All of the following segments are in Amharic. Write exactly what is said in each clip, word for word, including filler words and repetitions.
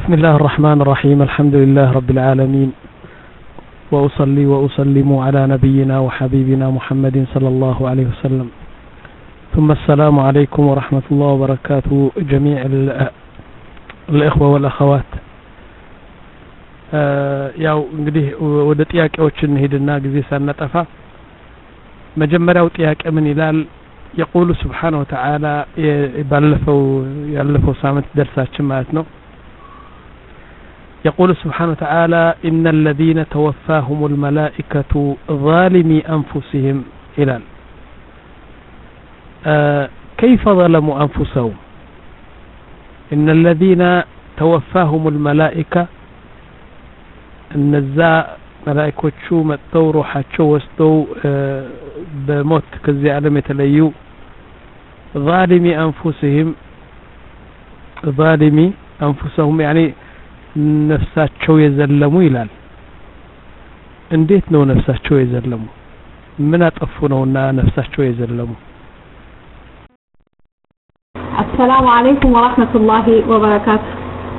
بسم الله الرحمن الرحيم الحمد لله رب العالمين وأصلي وأسلم على نبينا وحبيبنا محمد صلى الله عليه وسلم ثم السلام عليكم ورحمة الله وبركاته جميع الإخوة والأخوات ያው እንግዲህ ወደ ጥያቄዎች እንሄድና ጊዜ ሳናጠፋ መጀመሪያው ጥያቄ ምን ይላል يقول سبحانه وتعالى ባለፈው ያለፈው ሳምንት ደርሳችን ማለት ነው يقول سبحانه وتعالى إن الذين توفاهم الملائكة ظالمي أنفسهم إلى آه كيف ظلموا أنفسهم إن الذين توفاهم الملائكة النزاع ملائكة شو متطوروا حتشو وستو آه بموت كزي عالم يتليو ظالمي أنفسهم ظالمي أنفسهم يعني ነፍሳቸው የዘለሙ ይላል እንዴት ነው ነፍሳቸው የዘለሙ ምን አጠፉ ነውና ነፍሳቸው የዘለሙ السلام عليكم ورحمة الله وبركاته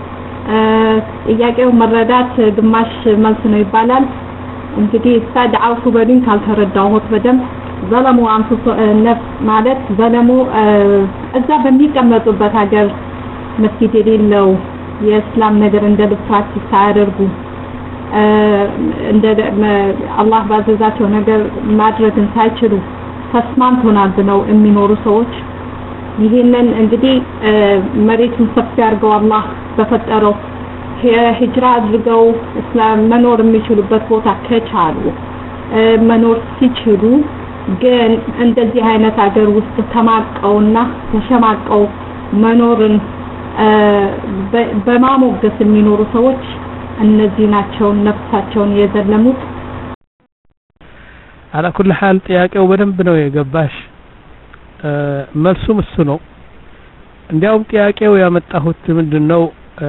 ጥያቄው መረዳት ግማሽ መልስ ነው ይባላል እንግዲህ ሳድዓው ሱበሪን ካልተረዳሁት በደንብ ዘለሙ አንፍሱ ነፍስ ማለት ዘለሙ እዛ በሚቀመጡበት ሀገር መስጊድ የሌለው የእስላም ነገር እንደ ፕራክቲስ አያደርጉ እንደ አላህ ባዘዛቸው ነገር ማድረግን ሳይችሉ ተስማምተውናል ነው የሚኖሩ ሰዎች ይሄንን እንግዲህ መሬቱን ሰፊ አድርገው አላህ በፈጠረው ሂጅራ አድርገው እስላም መኖር የሚችሉበት ቦታ ከቻሉ መኖር ሲችሉ ግን እንደዚህ አይነት ሀገር ውስጥ ተማቀውና ተሸማቀው መኖርን በማሞገስ የሚኖሩ ሰዎች እነዚህ ናቸው ነፍሳቸውን የዘለሙት على كل حال ጥያቄው በደንብ ነው የገባሽ መልሱም እሱ ነው እንዲያውም ጥያቄው ያመጣሁት ምንድነው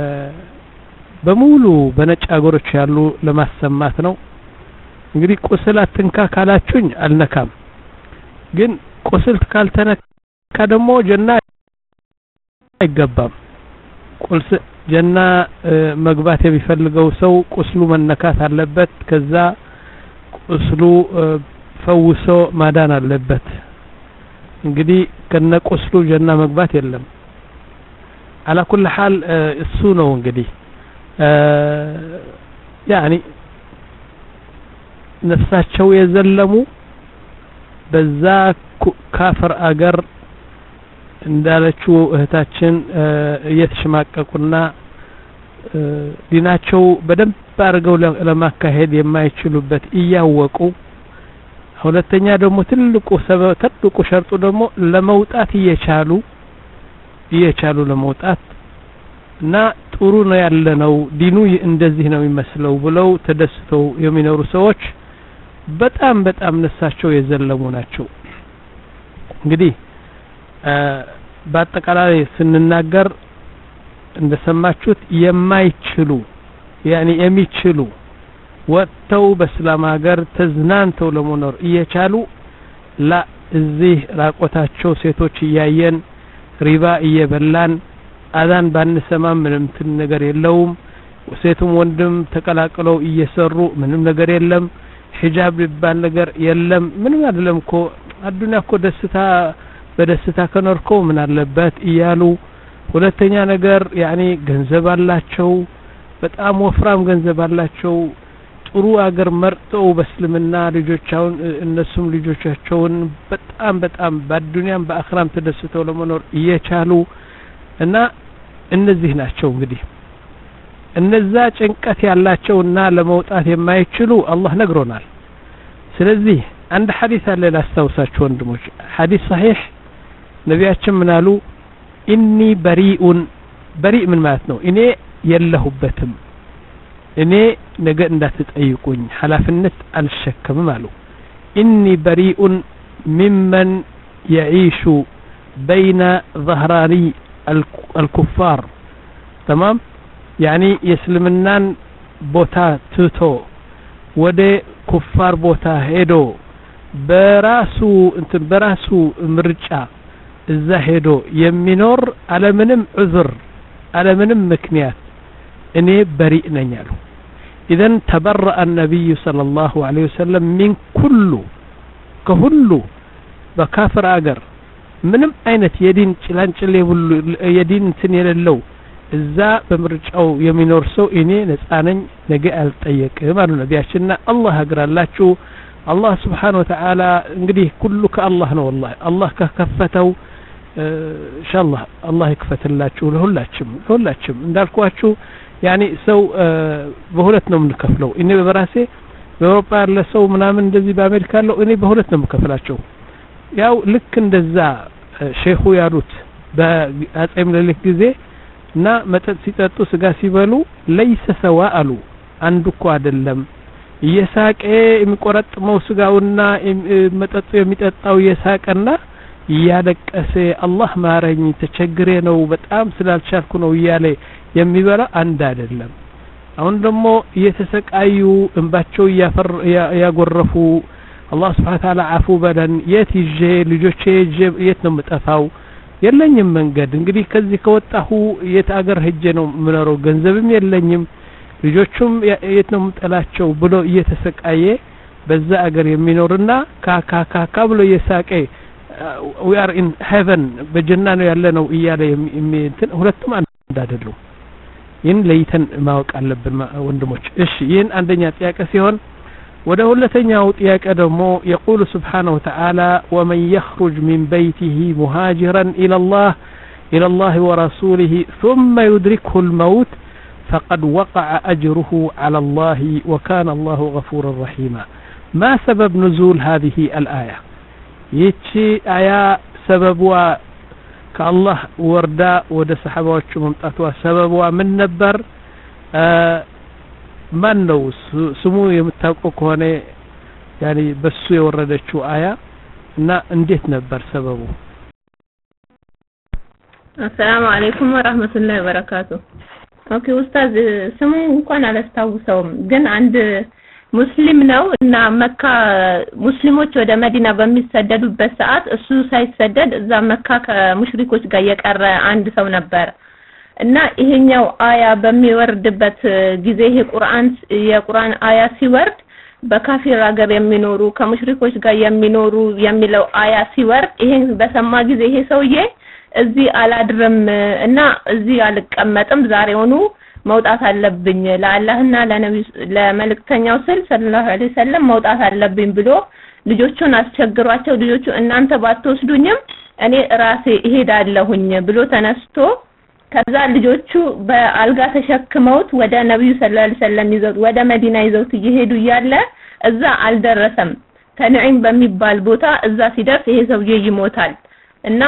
በሙሉ በነጭ አገሮች ያሉ ለማሰማት ነው እንግዲህ ቁስል አትንካ ካላችሁኝ አልነካም ግን ቁስል ካልተነካ ደግሞ ጀና አይገባም ቁልስ ጀና መግባት የሚፈልገው ሰው ቁስሉ መነካት አለበት ከዛ ቁስሉ ፈውሶ ማዳን አለበት እንግዲህ ከነ ቁስሉ ጀና መግባት የለም على كل حال እሱ ነው እንግዲህ يعني ነፍሳቸው የዘለሙ በዛ ካፍር አገር እንዳለችው እህታችን እየተሽማቀቁና ዲናቸው በደንብ አድርገው ለማካሄድ የማይችሉበት እያወቁ ሁለተኛ ደግሞ ትልቁ ሰበብ ትልቁ ሸርጡ ደግሞ ለመውጣት እየቻሉ እየቻሉ ለመውጣት እና ጥሩ ነው ያለነው ዲኑ እንደዚህ ነው የሚመስለው ብለው ተደስተው የሚኖሩ ሰዎች በጣም በጣም ነፍሳቸው የዘለሙ ናቸው እንግዲህ በአጠቃላይ ስንናገር እንደሰማችሁት የማይችሉ ያኒ የሚችሉ ወጥተው በእስላም ሀገር ተዝናንተው ለመኖር እየቻሉ ላ እዚህ ራቆታቸው ሴቶች እያየን ሪባ እየበላን አዛን ባንሰማ ምንም ነገር የለውም ሴቱም ወንድም ተቀላቅለው እየሰሩ ምንም ነገር የለም ሂጃብ ሊባል ነገር የለም ምንም አይደለም እኮ አዱንያ እኮ ደስታ በደስታ ከኖርኮ ምን አለበት እያሉ ሁለተኛ ነገር ያኒ ገንዘብ አላቸው በጣም ወፍራም ገንዘብ አላቸው ጥሩ አገር መርጠው በእስልምና ልጆቻውን እነሱም ልጆቻቸውን በጣም በጣም በአዱንያም በአኽራም ተደስተው ለመኖር እየቻሉ እና እነዚህ ናቸው እንግዲህ እነዛ ጭንቀት ያላቸውና ለመውጣት የማይችሉ አላህ ነግሮናል ስለዚህ አንድ ሐዲስ አለ ላስታውሳችሁ ወንድሞች ሐዲስ صحيح ነቢያችን ምን አሉ ኢኒ በሪኡን በሪእ ምን ማለት ነው እኔ የለሁበትም እኔ ነገ እንዳትጠይቁኝ ሐላፍነት አልሸከምም አሉ ኢኒ በሪኡን ممن يعيش بين ظهراني الكفار تمام يعني يسلمنان بوتا توتو ودي كفار بوتا هيدو በራሱ እንትን በራሱ ምርጫ እዛ ሄዶ የሚኖር አለምንም ዑዝር አለምንም ምክንያት እኔ በሪእ ነኝ አሉ إذن تبرأ النبي صلى الله عليه وسلم من كل كهل بكافر أجر ምንም አይነት የዲን ጭላንጭል የዲን እንትን የሌለው እዛ በምርጫው የሚኖር ሰው እኔ ነፃ ነኝ ነገ አልጠየቅም አሉ ነቢያችንና አላህ አግራላችሁ አላህ Subhanahu Wa Ta'ala እንግዲህ ሁሉ ከአላህ ነው والله አላህ ከከፈተው ኢንሻአላህ አላህ ይክፈትላችሁ ለሁላችንም ለሁላችንም እንዳልኳችሁ ያኒ ሰው በሁለት ነው የምንከፍለው እኔ በራሴ በአውሮፓ ያለ ሰው ምናምን እንደዚህ በአሜሪካ ያለው እኔ በሁለት ነው የምከፍላቸው ያው ልክ እንደዛ ሼኹ ያሉት በአጼ ምኒልክ ጊዜ እና መጠጥ ሲጠጡ ስጋ ሲበሉ ለይሰ ሰዋ አሉ አንዱ እኮ አይደለም እየሳቀ የሚቆረጥመው ስጋውና መጠጡ የሚጠጣው እየሳቀና እያለቀሰ አላህ ማረኝ ተቸግሬ ነው በጣም ስላልቻልኩ ነው እያለ የሚበላ አንድ አይደለም አሁን ደግሞ እየተሰቃዩ እንባቸው ያጎረፉ አላህ Subhanahu Wa Ta'ala አፉ በለን የት ይዤ ልጆቼ የት ነው መጣፋው የለኝም መንገድ እንግዲህ ከዚህ ከወጣሁ የት አገር ሄጄ ነው ምኖረው ገንዘብም የለኝም ልጆቹም የት ነው መጣላቸው ብሎ እየተሰቃየ በዛ አገር የሚኖርና ካካካካ ብሎ የሳቀ we are in heaven በጀና ነው ያለነው እያለ እንትን ሁለቱም አንድ አይደሉም ይህን ለይተን ማወቅ አለብን ወንድሞች እሺ ይህን አንደኛ ጥያቄ ሲሆን ወደ ሁለተኛው ጥያቄ ደግሞ يقول سبحانه وتعالى ومن يخرج من بيته مهاجرا إلى الله إلى الله ورسوله ثم يدركه الموت فقد وقع أجره على الله وكان الله غفورا رحيما ما سبب نزول هذه الآية يتشي آية سببها كالله وردا ود صحابة ممتاتوا سببها من نبر آه ማን ነው ስሙ የምታውቀው ከሆነ ያኒ በሱ የወረደችው አያ እና እንዴት ነበር ሰበቡ አሰላሙ አለይኩም ወራህመቱላሂ ወበረካቱ ኦኬ ኡስታዝ ስሙ እንኳን አላስታውሰውም ግን አንድ ሙስሊም ነው እና መካ ሙስሊሞች ወደ መዲና በሚሰደዱበት ሰዓት እሱ ሳይሰደድ እዛ መካ ከሙሽሪኮች ጋር የቀረ አንድ ሰው ነበር እና ይሄኛው አያ በሚወርድበት ጊዜ ይሄ ቁርአን የቁርአን አያ ሲወርድ በካፊር ሀገር የሚኖሩ ከሙሽሪኮች ጋር የሚኖሩ የሚለው አያ ሲወርድ ይሄን በሰማ ጊዜ ይሄ ሰውዬ እዚህ አላድርም እና እዚህ አልቀመጥም ዛሬውኑ መውጣት አለብኝ ለአላህና ለነብዩ ለመልእክተኛው ሰለላሁ ዐለይሂ ወሰለም መውጣት አለብኝ ብሎ ልጆቹን አስቸግሯቸው ልጆቹ እናንተ ባትወስዱኝም እኔ ራሴ እሄዳለሁኝ ብሎ ተነስቶ ከዛ ልጆቹ በአልጋ ተሸክመውት ወደ ነብዩ ሰለላሁ ዐለይሂ ወሰለም ይዘው ወደ መዲና ይዘውት ይሄዱ ያለ እዛ አልደረሰም ተንዒም በሚባል ቦታ እዛ ሲደርስ ይሄ ሰውዬ ይሞታል እና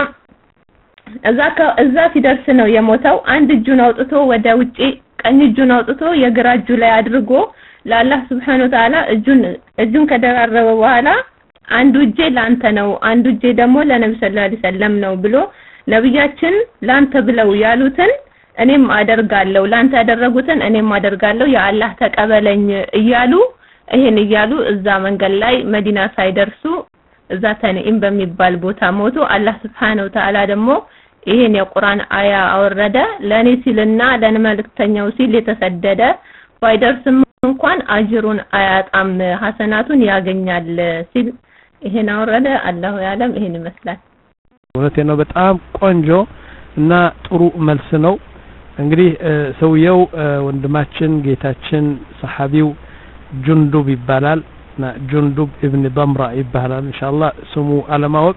እዛ እዛ ሲደርስ ነው የሞተው አንድ እጁን አውጥቶ ወደ ውጪ ቀኝ እጁን አውጥቶ የግራ እጁ ላይ አድርጎ ለአላህ Subhanahu Wa Ta'ala እጁን እጁን ከደራረበ በኋላ አንዱ እጄ ላንተ ነው አንዱ እጄ ደግሞ ለነብዩ ሰለላሁ ዐለይሂ ወሰለም ነው ብሎ ነብያችን ላንተ ብለው ያሉትን እኔም አደርጋለሁ ላንተ ያደረጉትን እኔም አደርጋለሁ ያ አላህ ተቀበለኝ እያሉ ይሄን እያሉ እዛ መንገድ ላይ መዲና ሳይደርሱ እዛ ተንዒም በሚባል ቦታ ሞቱ አላህ Subhanahu Wa Ta'ala ደግሞ ይሄን የቁርአን አያ አወረደ ለኔ ሲልና ለመልእክተኛው ሲል የተሰደደ ባይደርስም እንኳን አጅሩን አያጣም ሐሰናቱን ያገኛል ሲል ይሄን አወረደ አላሁ ያለም ይሄን ይመስላል ወለቴ ነው በጣም ቆንጆ እና ጥሩ መልስ ነው እንግዲህ ሰውየው ወንድማችን ጌታችን ሰሃቢው ጁንዱብ ይባላል እና ጁንዱብ ኢብኑ ضمرة ይባላል ኢንሻአላህ ስሙ አለማወቅ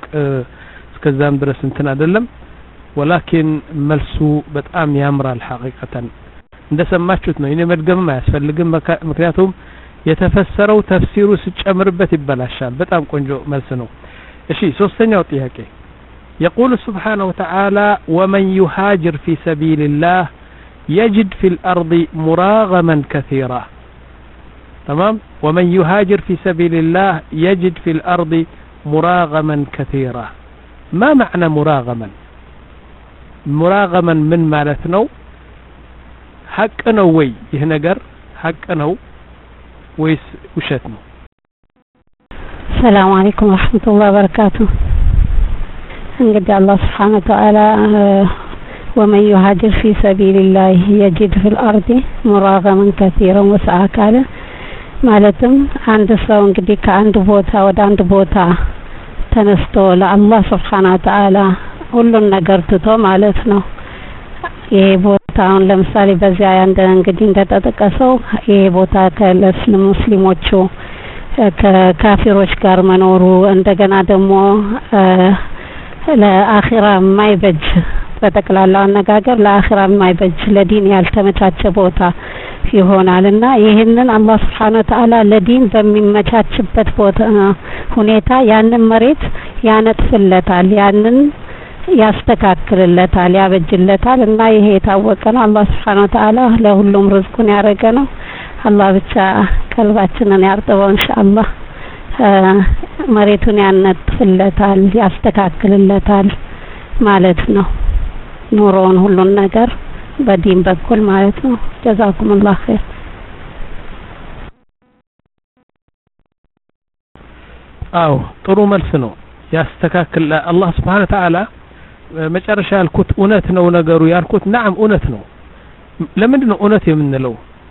እስከዛም ድረስ እንትን አይደለም ولكن መልሱ በጣም ያምራል ሐቂቀተን እንደሰማችሁት ነው እኔ መድገም አያስፈልግም ምክንያቱም የተፈሰረው ተፍሲሩ ሲጨምርበት ይበላሻል በጣም ቆንጆ መልስ ነው እሺ ሶስተኛው ጥያቄ يقول سبحانه وتعالى ومن يهاجر في سبيل الله يجد في الأرض مراغما كثيرا تمام ومن يهاجر في سبيل الله يجد في الأرض مراغما كثيرا ما معنى مراغما مراغما من مالتنا حق نووي يهنجر حق نو ويس وشتنا السلام عليكم ورحمة الله وبركاته እንግዲህ አላህ Subhanahu Wa Ta'ala ومن يهاجر في سبيل الله يجد في الأرض مراغما كثيرا وسعة ካለ ማለትም አንድ ሰው እንግዲህ ከአንድ ቦታ ወደ አንድ ቦታ ተነስቶ ለአላህ Subhanahu Wa Ta'ala ሁሉን ነገር ትቶ ማለት ነው። ይሄ ቦታውን ለምሳሌ በዚያ ያንደ እንግዲህ እንደተጠቀሰው ይሄ ቦታ ከእስልም ሙስሊሞቹ ከካፊሮች ጋር መኖሩ እንደገና ደግሞ ለአኺራ ማይበጅ በተቀላላው አነጋገር ለአኺራ ማይበጅ ለዲን ያልተመቻቸ ቦታ ይሆናልና ይሄንን አላህ Subhanahu Wa Ta'ala ለዲን በሚመቻችበት ቦታ ሁኔታ ያንን መሬት ያነጥፍለታል ያንን ያስተካክልለታል ያበጅለታል እና ይሄ የታወቀ ነው። አላህ Subhanahu Wa Ta'ala ለሁሉም ርዝቁን ያረገ ነው። አላህ ብቻ ቀልባችንን ያርጥበው ኢንሻአላህ። መሬቱን ያነጥፍለታል ያስተካክልለታል ማለት ነው። ኑሮውን ሁሉን ነገር በዲን በኩል ማለት ነው። ጀዛኩሙላህ ኸይር። አው ጥሩ መልስ ነው። ያስተካክል አላህ Subhanahu Wa Ta'ala መጨረሻ ያልኩት እውነት ነው ነገሩ ያልኩት نعم እውነት ነው። ለምንድን ነው እውነት የምንለው?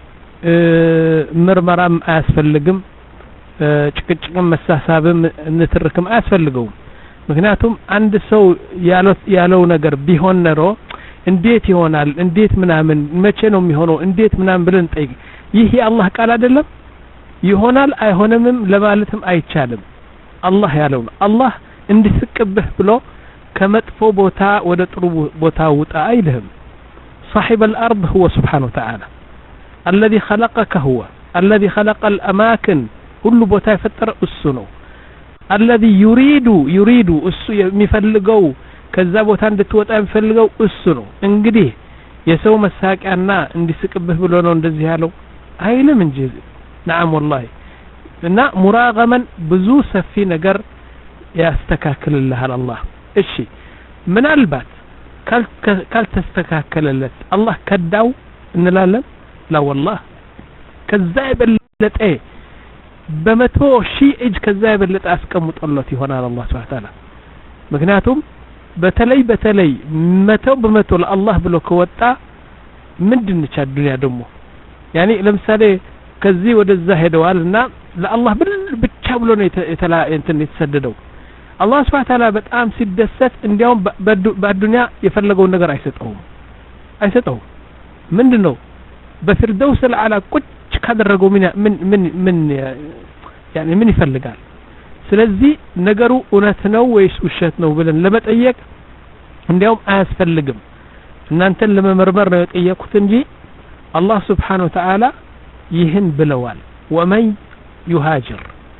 ምርመራም አያስፈልግም ጭቅጭቅም መሳሳብም እንትርክም አያስፈልገውም። ምክንያቱም አንድ ሰው ያለው ያለው ነገር ቢሆን ነሮ እንዴት ይሆናል እንዴት ምናምን መቼ ነው የሚሆነው እንዴት ምናምን ብለን ጠይቅ። ይህ የአላህ ቃል አይደለም? ይሆናል አይሆንምም ለማለትም አይቻልም። አላህ ያለው ነው። አላህ እንዲስቅብህ ብሎ ከመጥፎ ቦታ ወደ ጥሩ ቦታ ውጣ አይልህም። صاحب الأرض هو سبحانه وتعالى الذي خلقك هو الذي خلق الأماكن كل ቦታ የፈጠረ እሱ ነው። الذي يريد يريد እሱ የሚፈልገው ከዛ ቦታ እንድትወጣ የሚፈልገው እሱ ነው። እንግዲህ የሰው መሳቂያና እንዲስቅብህ ብሎ ነው እንደዚህ ያለው አይልም እንጂ نعم والله እና ሙራገመን ብዙ ሰፊ ነገር ያስተካክልልሃል አላህ። እሺ ምናልባት ካልተስተካከለለት አላህ ከዳው እንላለን? لا والله ከዛ የበለጠ በመቶ ሺህ እጅ ከዛ የበለጠ አስቀምጦለት ይሆናል አላህ Subhanahu Wa Ta'ala። ምክንያቱም በተለይ በተለይ መቶ በመቶ ለአላህ ብሎ ከወጣ ምንድነች አዱንያ ደግሞ ያኒ ለምሳሌ ከዚህ ወደዛ ሄደዋልና ለአላህ ብቻ ብሎ ነው የተላ እንትን የተሰደደው። አላህ Subhanahu Wa Ta'ala በጣም ሲደሰት እንዲያውም በአዱንያ የፈለገው ነገር አይሰጠውም አይሰጠውም። ምንድነው በፊርደውስ አልዓላ ቁጭ ካደረገው ምን ምን ምን ያኒ ምን ይፈልጋል? ስለዚህ ነገሩ እውነት ነው ወይስ ውሸት ነው ብለን ለመጠየቅ እንዲያውም አያስፈልግም። እናንተን ለመመርመር ነው የጠየቁት እንጂ አላህ Subhanahu Wa Ta'ala ይህን ብለዋል። ወመን يهاجر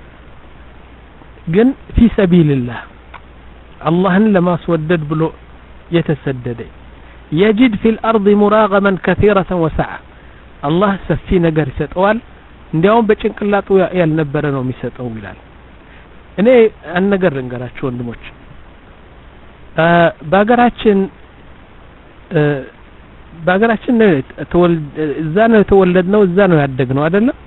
ግን في سبيل الله አላህን ለማስወደድ ብሎ የተሰደደ يجد في الأرض مراغما كثيرة وسعة አላህ ሰፊ ነገር ይሰጠዋል። እንዲያውም በጭንቅላቱ ያልነበረ ነው የሚሰጠው ይላል። እኔ አንድ ነገር ልንገራችሁ ወንድሞች በአገራችን በአገራችን እዛ ነው የተወለድነው እዛ ነው ያደግነው አይደለም?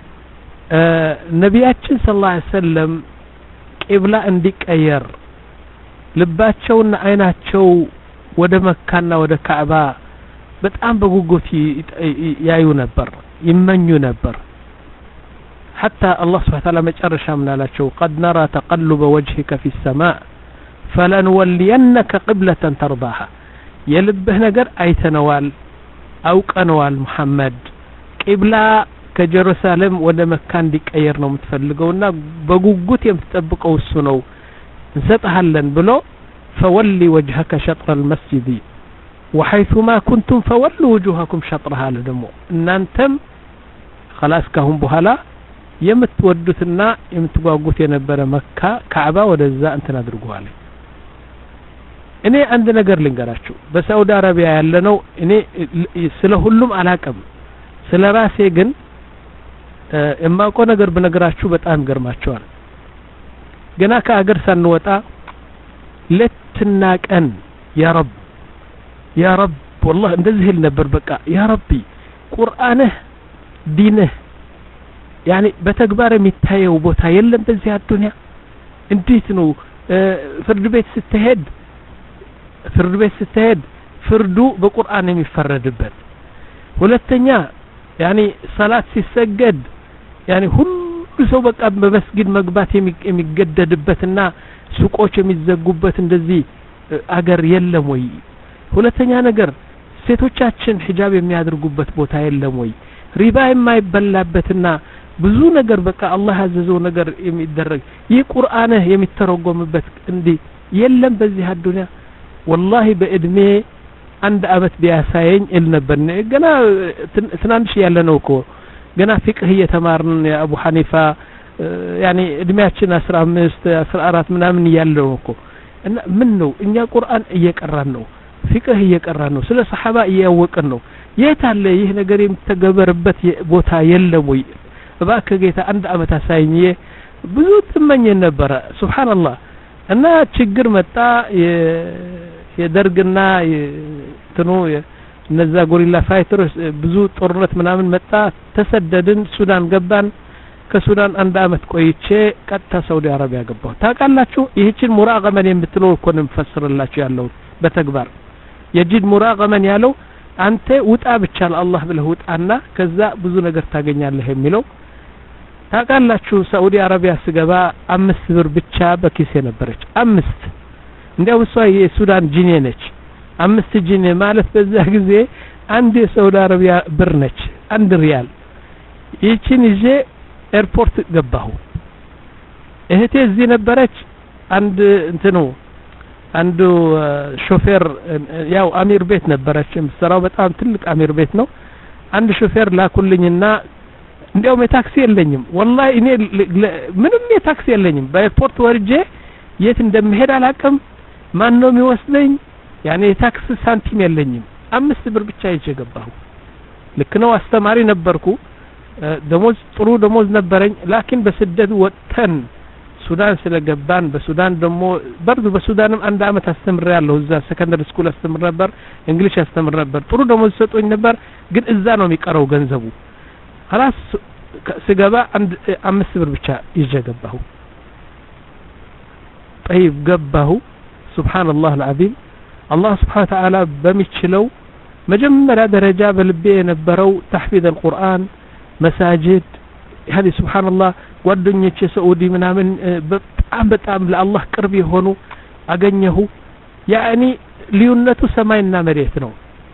ነቢያችን ሰለላሁ ዐለይሂ ወሰለም ቂብላ እንዲቀየር ልባቸውና አይናቸው ወደ መካና ወደ ካዕባ በጣም በጉጉት ያዩ ነበር ይመኙ ነበር። حتى الله سبحانه وتعالى መጨረሻ ምን አላቸው? قد نرى تقلب وجهك في السماء فلنولينك قبلة ترضاها የልብህ ነገር አይተነዋል አውቀነዋል ሙሐመድ ቂብላ ከጀሩሳሌም ወደ መካ እንዲቀየር ነው የምትፈልገውና በጉጉት የምትጠብቀው እሱ ነው እንሰጣለን ብሎ فولي وجهك شطر المسجد وحيثما كنتم فولوا وجوهكم شطرها ለደሞ እናንተም خلاص ካሁን በኋላ የምትወዱትና የምትጓጉት የነበረ መካ ካዕባ ወደዛ እንትን አድርጓል። እኔ አንድ ነገር ልንገራችሁ በሳውዲ አረቢያ ያለነው እኔ ስለ ሁሉም አላቀም ስለ ራሴ ግን እማቆ ነገር በነገራችሁ በጣም ገርማቸዋል። ገና ከአገር ሳንወጣ ለትና ቀን ያ ረብ ያ ረብ والله እንደዚህ ይል ነበር በቃ ያ ረቢ ቁርአንህ ዲንህ ያኒ በተግባር የሚታየው ቦታ የለም በዚህ አዱንያ። እንዴት ነው ፍርድ ቤት ስትሄድ ፍርድ ቤት ስትሄድ ፍርዱ በቁርአን የሚፈረድበት ሁለተኛ ያኒ ሰላት ሲሰገድ ያኒ ሁሉ ሰው በቃ በመስጊድ መግባት የሚገደድበትና ሱቆች የሚዘጉበት እንደዚህ አገር የለም ወይ ሁለተኛ ነገር ሴቶቻችን ሒጃብ የሚያደርጉበት ቦታ የለም ወይ ሪባ የማይበላበትና ብዙ ነገር በቃ አላህ ያዘዘው ነገር የሚደረግ ይህ ቁርአን የሚተረጎምበት እንዲ የለም በዚህ አዱንያ والله በእድሜ አንድ አመት ቢያሳየኝ እል ነበር ገና ትናንሽ ያለ ነው እኮ ገና ፍቅህ እየተማርን የአቡ ሐኒፋ ያኒ እድሜያችን አስራ አምስት አስራ አራት ምናምን ያለው እኮ እና ምን ነው እኛ ቁርአን እየቀራን ነው ፍቅህ እየቀራን ነው ስለ ሰሃባ እያወቅን ነው የት አለ ይህ ነገር የምትተገበርበት ቦታ የለም ወይ እባክህ ጌታ አንድ አመት አሳየኝ ብዙ ትመኝ ነበር ሱብሃንአላህ እና ችግር መጣ የደርግና እንትኑ እነዛ ጎሪላ ፋይተርስ ብዙ ጦርነት ምናምን መጣ ተሰደድን ሱዳን ገባን ከሱዳን አንድ አመት ቆይቼ ቀጥታ ሳውዲ አረቢያ ገባሁ ታውቃላችሁ ይህችን ሙራቀመን የምትለው እኮ ነው የምፈስርላችሁ ያለው በተግባር የጂድ ሙራቀመን ያለው አንተ ውጣ ብቻ ለአላህ ብለህ ውጣና ከዛ ብዙ ነገር ታገኛለህ የሚለው ታውቃላችሁ ሳውዲ አረቢያ ስገባ አምስት ብር ብቻ በኪሴ ነበረች አምስት እንዴው እሷ የሱዳን ጂኔ ነች አምስት ጂኔ ማለት በዛ ጊዜ አንድ የሳውዲ አረቢያ ብር ነች አንድ ሪያል ይቺን ይዤ ኤርፖርት ገባሁ እህቴ እዚህ ነበረች አንድ እንትኑ አንዱ ሾፌር ያው አሚር ቤት ነበረች የምትሰራው በጣም ትልቅ አሚር ቤት ነው አንድ ሾፌር ላኩልኝና እንዴው የታክሲ የለኝም والله እኔ ምንም የታክሲ የለኝም በኤርፖርት ወርጄ የት እንደምሄድ አላቀም ማን ነው የሚወስደኝ ያኔ የታክሲ ሳንቲም የለኝም አምስት ብር ብቻ ይዤ ገባሁ ልክ ነው አስተማሪ ነበርኩ ደሞዝ ጥሩ ደሞዝ ነበረኝ ላኪን በስደት ወጥተን ሱዳን ስለገባን በሱዳን ደሞ በርዱ በሱዳንም አንድ አመት አስተምር ያለው እዛ ሰከንደሪ ስኩል አስተምር ነበር እንግሊሽ አስተምር ነበር ጥሩ ደሞዝ ሰጡኝ ነበር ግን እዛ ነው የሚቀረው ገንዘቡ خلاص ስገባ አንድ አምስት ብር ብቻ ይዤ ገባሁ طيب ገባሁ سبحان الله العظيم الله سبحانه وتعالى በሚችለው መጀመሪያ ደረጃ በልቤ የነበረው ተሕፊዝ القرآن مساجد هذه سبحان الله ጓደኞቼ ሳኡዲ ምናምን በጣም በጣም ለአላህ ቅርብ የሆኑ አገኘሁ ያኒ ልዩነቱ ሰማይና መሬት ነው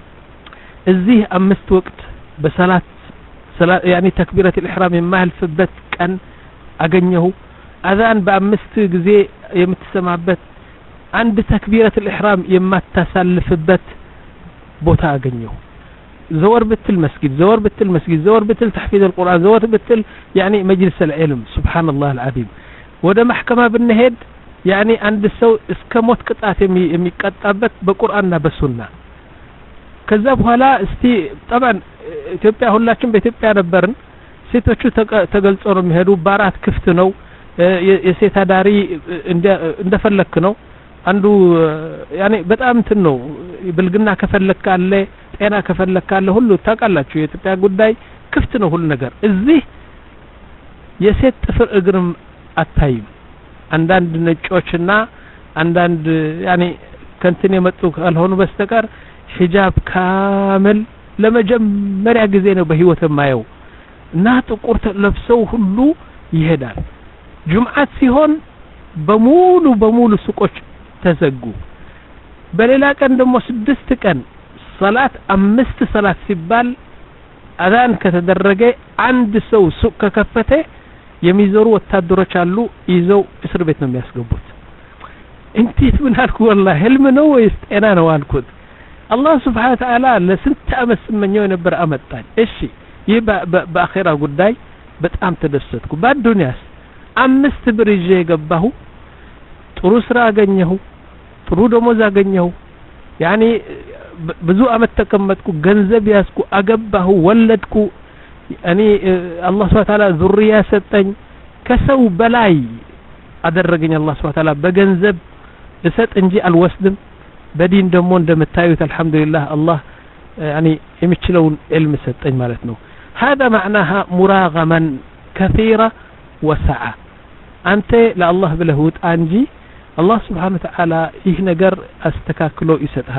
እዚህ አምስት ወቅት በሰላት ያኒ ተክቢረት الإحرام የማልፍበት ቀን አገኘሁ አዛን በአምስት ጊዜ የምትሰማበት አንድ ተክቢረት الإحرام የማታሳልፍበት ቦታ አገኘሁ زور بتل مسجد زور بتل مسجد زور بتل تحفيظ القرآن زور بتل يعني مجلس العلم سبحان الله العظيم وده محكمة بالنهد يعني عند السو اسكموت قطعات የሚቀጣበት በቁርአንና በሱና ከዛ በኋላ እስቲ طبعا ኢትዮጵያ ሁላችን በኢትዮጵያ ነበርን ሴቶቹ ተገልጾ ነው የሚሄዱ ባራት ክፍት ነው የሴት አዳሪ እንደፈለክ ነው አንዱ ያኔ በጣም እንትን ነው ብልግና ከፈለክ አለ ጤና ከፈለክ አለ ሁሉ ታውቃላችሁ የኢትዮጵያ ጉዳይ ክፍት ነው ሁሉ ነገር እዚህ የሴት ጥፍር እግርም አታይም አንዳንድ ነጮችና አንዳንድ ያኔ ከንትን የመጡ ካልሆኑ በስተቀር ሂጃብ ካመል ለመጀመሪያ ጊዜ ነው በህይወት የማየው እና ጥቁር ለብሰው ሁሉ ይሄዳል ጁምዓት ሲሆን በሙሉ በሙሉ ሱቆች ተዘጉ በሌላ ቀን ደግሞ ስድስት ቀን ሰላት አምስት ሰላት ሲባል አዛን ከተደረገ አንድ ሰው ሱቅ ከከፈተ የሚዞሩ ወታደሮች አሉ ይዘው እስር ቤት ነው የሚያስገቡት እንዴት ምን አልኩ والله ህልም ነው ወይስ ጤና ነው አልኩት አላህ Subhanahu Wa Ta'ala ለስንት አመት ስመኘው ነበር አመጣኝ እሺ ይህ በአኺራ ጉዳይ በጣም ተደሰትኩ በአዱንያስ አምስት ብር ይዤ ገባሁ ጥሩ ስራ አገኘሁ ጥሩ ደሞዝ አገኘሁ ያኒ ብዙ አመት ተቀመጥኩ ገንዘብ ያስኩ አገባሁ ወለድኩ እኔ አላህ Subhanahu Wa Ta'ala ዙሪያ ሰጠኝ ከሰው በላይ አደረገኝ አላህ Subhanahu Wa Ta'ala በገንዘብ እሰጥ እንጂ አልወስድም በዲን ደግሞ እንደምታዩት አልহামዱሊላህ አላህ ያኒ የሚችለውን علم ሰጠኝ ማለት ነው هذا معناها مراغما كثيرة وسعة أنت لا الله بله وتأنجي الله سبحانه وتعالى ይህ ነገር አስተካክሎ ይሰጣል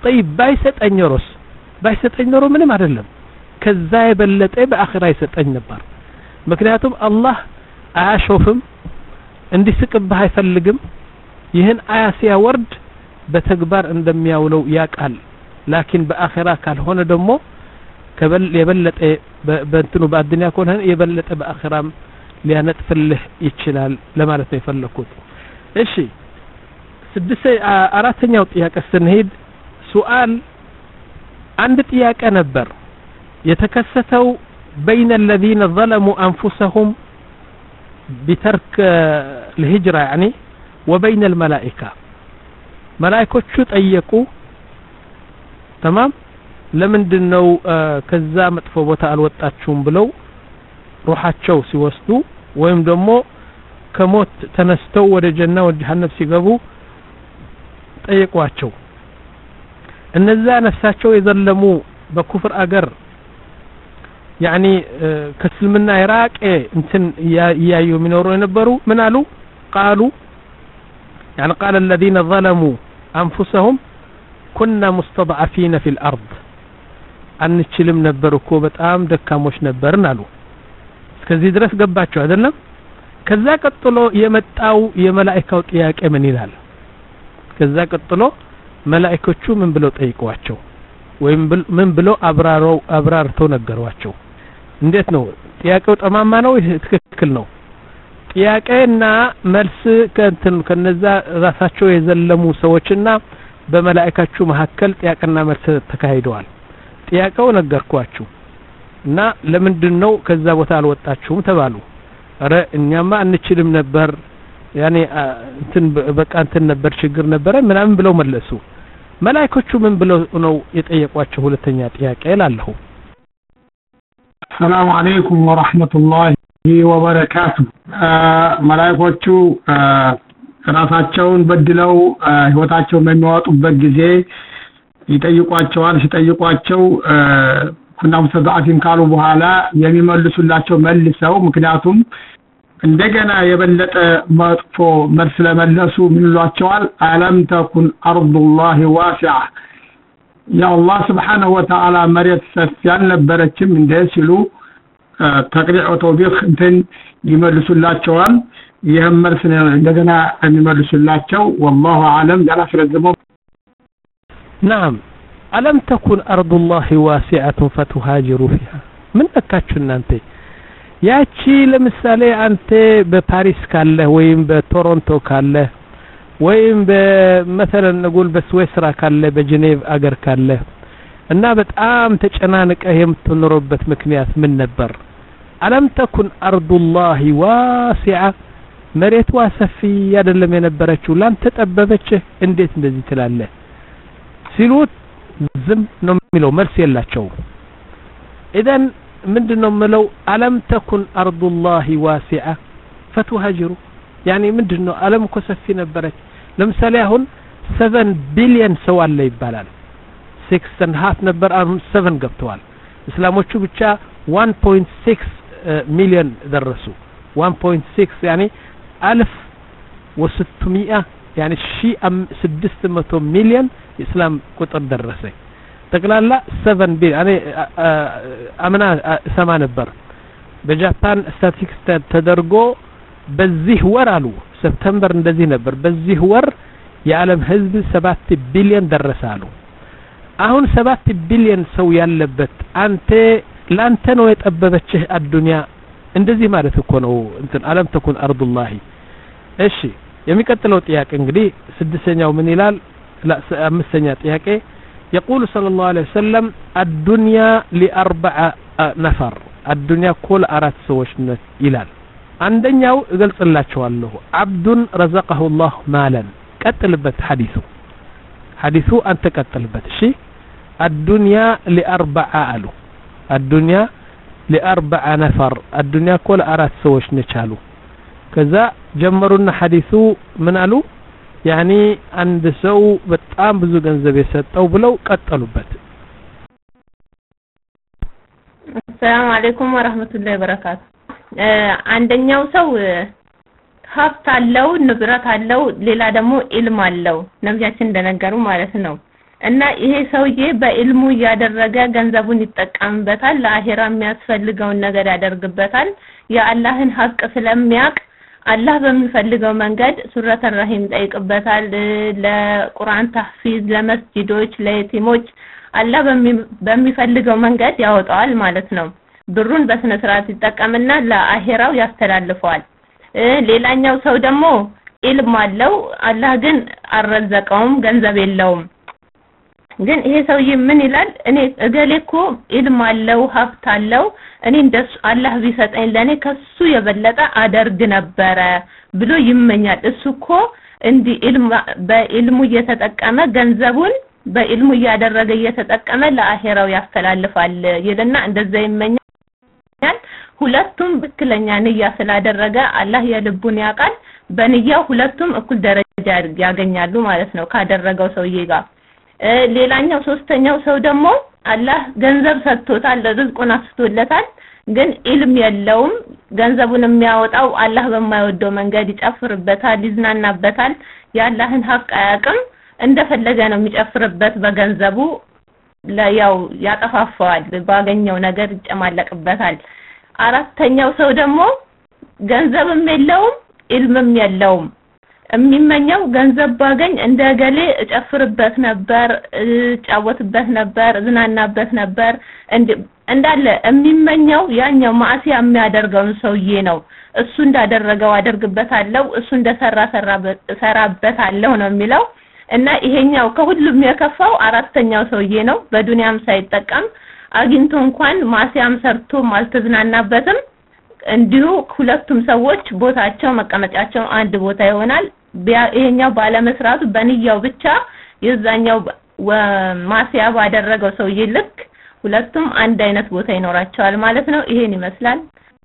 طيب ባይሰጠኝ ኖሮስ ባይሰጠኝ ኖሮ ምንም አይደለም ከዛ የበለጠ በአኺራ ይሰጠኝ ነበር ምክንያቱም አላህ አያሾፍም እንዲስቅብህ አይፈልግም ይህን አያ ሲያወርድ በተግባር እንደሚያውለው ያቃል ላኪን በአኺራ ካልሆነ ደግሞ ከበል የበለጠ በእንትኑ በአዱንያ ከሆነ የበለጠ በአኺራም ሊያነጥፍልህ ይችላል ለማለት ነው የፈለኩት እሺ ስድስት አራተኛው ጥያቄ ስንሄድ ሱአል አንድ ጥያቄ ነበር የተከሰተው بين الذين ظلموا أنفسهم بترك الهجرة يعني وبين الملائكة ملائكة شو طيقوا تمام ለምንድነው ከዛ መጥፎ ቦታ አልወጣችሁም ብለው ሩሃቸው ሲወስዱ ወይም ደግሞ ከሞት ተነስተው ወደ ጀና ወደ ጀሃነም ሲገቡ ጠይቋቸው እነዛ ነፍሳቸው የዘለሙ በኩፍር አገር يعني ከስልምና ይራቅ እንትን ያዩ የሚኖሩ የነበሩ ምን አሉ قالوا يعني قال الذين ظلموا انفسهم كنا مستضعفين في الارض አንችልም ነበርኮ በጣም ደካሞች ነበርን አሉ እስከዚህ ድረስ ገባቸው አይደለም ከዛ ቀጥሎ የመጣው የመላእክታው ጥያቄ ምን ይላል ከዛ ቀጥሎ መላእክቶቹ ምን ብለው ጠይቀዋቸው ወይም ምን ብለው አብራራው አብራርተው ነገሯቸው እንዴት ነው ጥያቄው ጠማማ ነው ትክክል ነው ጥያቄና መልስ ከእንትን ከነዛ ራሳቸው የዘለሙ ሰዎችና በመላእክቶቹ መካከል ጥያቄና መልስ ተካሂደዋል ጥያቄው ነገርኳችሁ እና ለምንድነው ከዛ ቦታ አልወጣችሁም ተባሉ አረ እኛማ አንችልም ነበር ያኔ እንትን በቃ እንትን ነበር ችግር ነበር ምናምን ብለው መለሱ መላእክቶቹ ምን ብለው ነው የጠየቋቸው ሁለተኛ ጥያቄ ይላልሁ ሰላም አለይኩም ወራህመቱላሂ ወበረካቱ መላእክቶቹ ራሳቸውን በድለው ህይወታቸውን በሚያወጡበት ጊዜ ይጠይቋቸዋል ሲጠይቋቸው ኩና ሙስተዳፊን ካሉ በኋላ የሚመልሱላቸው መልሰው ምክንያቱም እንደገና የበለጠ መጥፎ መልስ ለመለሱ ምንሏቸዋል አለም ተኩን አርዱላሂ ዋሲዓ ያ አላህ Subhanahu Wa Ta'ala መሬት ሰፊ አልነበረችም እንደ ሲሉ ተቅሪዑ ተውቢኽ እንትን ይመልሱላቸዋል ይህም መልስ እንደገና የሚመልሱላቸው والله اعلم ያላስረዘመው نعم ألم تكن أرض الله واسعة فتهاجروا فيها من أكاتشن أنت ياتشي لمثالي أنت بباريس كاله وين بتورونتو كاله وين مثلا نقول بسويسرا كاله بجنيف أجر كاله النابت آم تجنانك أهم تنربت مكنيات من نبر ألم تكن أرض الله واسعة مريت واسفي يد اللي منبرتشو لن تتأببتشه انديت ندزي تلاله ሲሉት ዝም ነው የሚለው መልስ የላቸው ኢዳን ምንድነው የሚለው አለም ተኩን አርዱላሂ ዋሲዓ ፈቱሃጅሩ ያኒ ምንድነው አለም እኮ ሰፊ ነበረች ለምሳሌ አሁን seven ቢሊየን ሰው አለ ይባላል six and half ነበር አሁን seven ገብተዋል እስላሞቹ ብቻ one point six ሚሊዮን ደረሱ one point six ያኒ ألف وستمائة يعني شيء ስድስት መቶ ሚሊዮን اسلام ቁጥር ደረሰ ጠቅላላ seven ቢል እኔ አምና ሰማ ነበር በጃፓን ስታቲስቲክስ ተደርጎ በዚህ ወር አሉ ሰፕተምበር እንደዚህ ነበር በዚህ ወር የዓለም ህዝብ ሰባት ቢሊዮን ደረሰ አሉ አሁን ሰባት ቢሊዮን ሰው ያለበት አንተ ላንተ ነው የጠበበችህ አዱንያ እንደዚህ ማለት እኮ ነው እንትን አለም ተኩን አርዱላሂ እሺ የሚቀጥለው ጥያቄ እንግዲህ ስድስተኛው ምን ይላል لا أمسني أتياكي يقول صلى الله عليه وسلم الدنيا لأربع نفر الدنيا كل أرات سوش إلال عندنا قلت الله شوالله عبد رزقه الله مالا كتلبت حديثه حديثه أنت كتلبت شيء الدنيا لأربع ألو الدنيا لأربع نفر الدنيا كل أرات سوش نشالو كذا جمرنا حديثه من ألو يعني عند سو በጣም ብዙ ገንዘብ የሰጠው ብለው ቀጠሉበት السلام عليكم ورحمة الله وبركاته አንደኛው ሰው ሀብት አለው ንብረት አለው ሌላ ደግሞ ኢልም አለው ነብያችን እንደነገሩ ማለት ነው እና ይሄ ሰውዬ በኢልሙ ያደረገ ገንዘቡን ይጠቀምበታል ለአኺራ የሚያስፈልገውን ነገር ያደርግበታል የአላህን ሐቅ ስለሚያቅ አላህ በሚፈልገው መንገድ ሱረተ ረሂም ጠይቅበታል ለቁርአን ተህፊዝ ለመስጂዶች ለየቲሞች አላህ በሚፈልገው መንገድ ያወጣዋል ማለት ነው ብሩን በስነ ስርዓት ይጠቀምና ለአኺራው ያስተላልፈዋል ሌላኛው ሰው ደግሞ ኢልም አለው አላህ ግን አረዘቀውም ገንዘብ የለውም ግን ይሄ ሰውዬ ምን ይላል እኔ እገሌኮ ኢልም አለው ሀብት አለው እኔ እንደሱ አላህ ቢሰጠኝ ለኔ ከሱ የበለጠ አደርግ ነበረ ብሎ ይመኛል እሱኮ እንዲ ኢልም በኢልሙ እየተጠቀመ ገንዘቡን በኢልሙ ያደረገ እየተጠቀመ ለአኺራው ያስተላልፋል ይልና እንደዛ ይመኛል ሁለቱም በክለኛ ንያ ስላደረገ አላህ የልቡን ያቃል በንያው ሁለቱም እኩል ደረጃ ያገኛሉ ማለት ነው ካደረገው ሰውዬ ጋር ሌላኛው ሶስተኛው ሰው ደግሞ አላህ ገንዘብ ሰጥቶታል ርዝቁን አስቶለታል ግን ኢልም የለውም ገንዘቡን የሚያወጣው አላህ በማይወደው መንገድ ይጨፍርበታል ይዝናናበታል ያላህን ሐቅ አያቅም እንደፈለገ ነው የሚጨፍርበት በገንዘቡ ለያው ያጠፋፋዋል ባገኘው ነገር ይጨማለቅበታል አራተኛው ሰው ደግሞ ገንዘብም የለውም ኢልምም የለውም የሚመኘው ገንዘብ ባገኝ እንደገሌ እጨፍርበት ነበር ጫወትበት ነበር ዝናናበት ነበር እንዳለ የሚመኘው ያኛው ማዕሲያ የሚያደርገው ሰውዬ ነው እሱ እንዳደረገው አደርግበታለሁ እሱ እንደሰራ ሰራበታለሁ ነው የሚለው እና ይሄኛው ከሁሉም የከፋው አራተኛው ሰውዬ ነው በዱንያም ሳይጠቀም አግኝቶ እንኳን ማዕሲያም ሰርቶ ማልተዝናናበትም እንዲሁ ሁለቱም ሰዎች ቦታቸው መቀመጫቸው አንድ ቦታ ይሆናል ይሄኛው ባለመስራቱ በንያው ብቻ የዛኛው ማዕሲያ ባደረገው ሰውዬ ልክ ሁለቱም አንድ አይነት ቦታ ይኖራቸዋል ማለት ነው ይሄን ይመስላል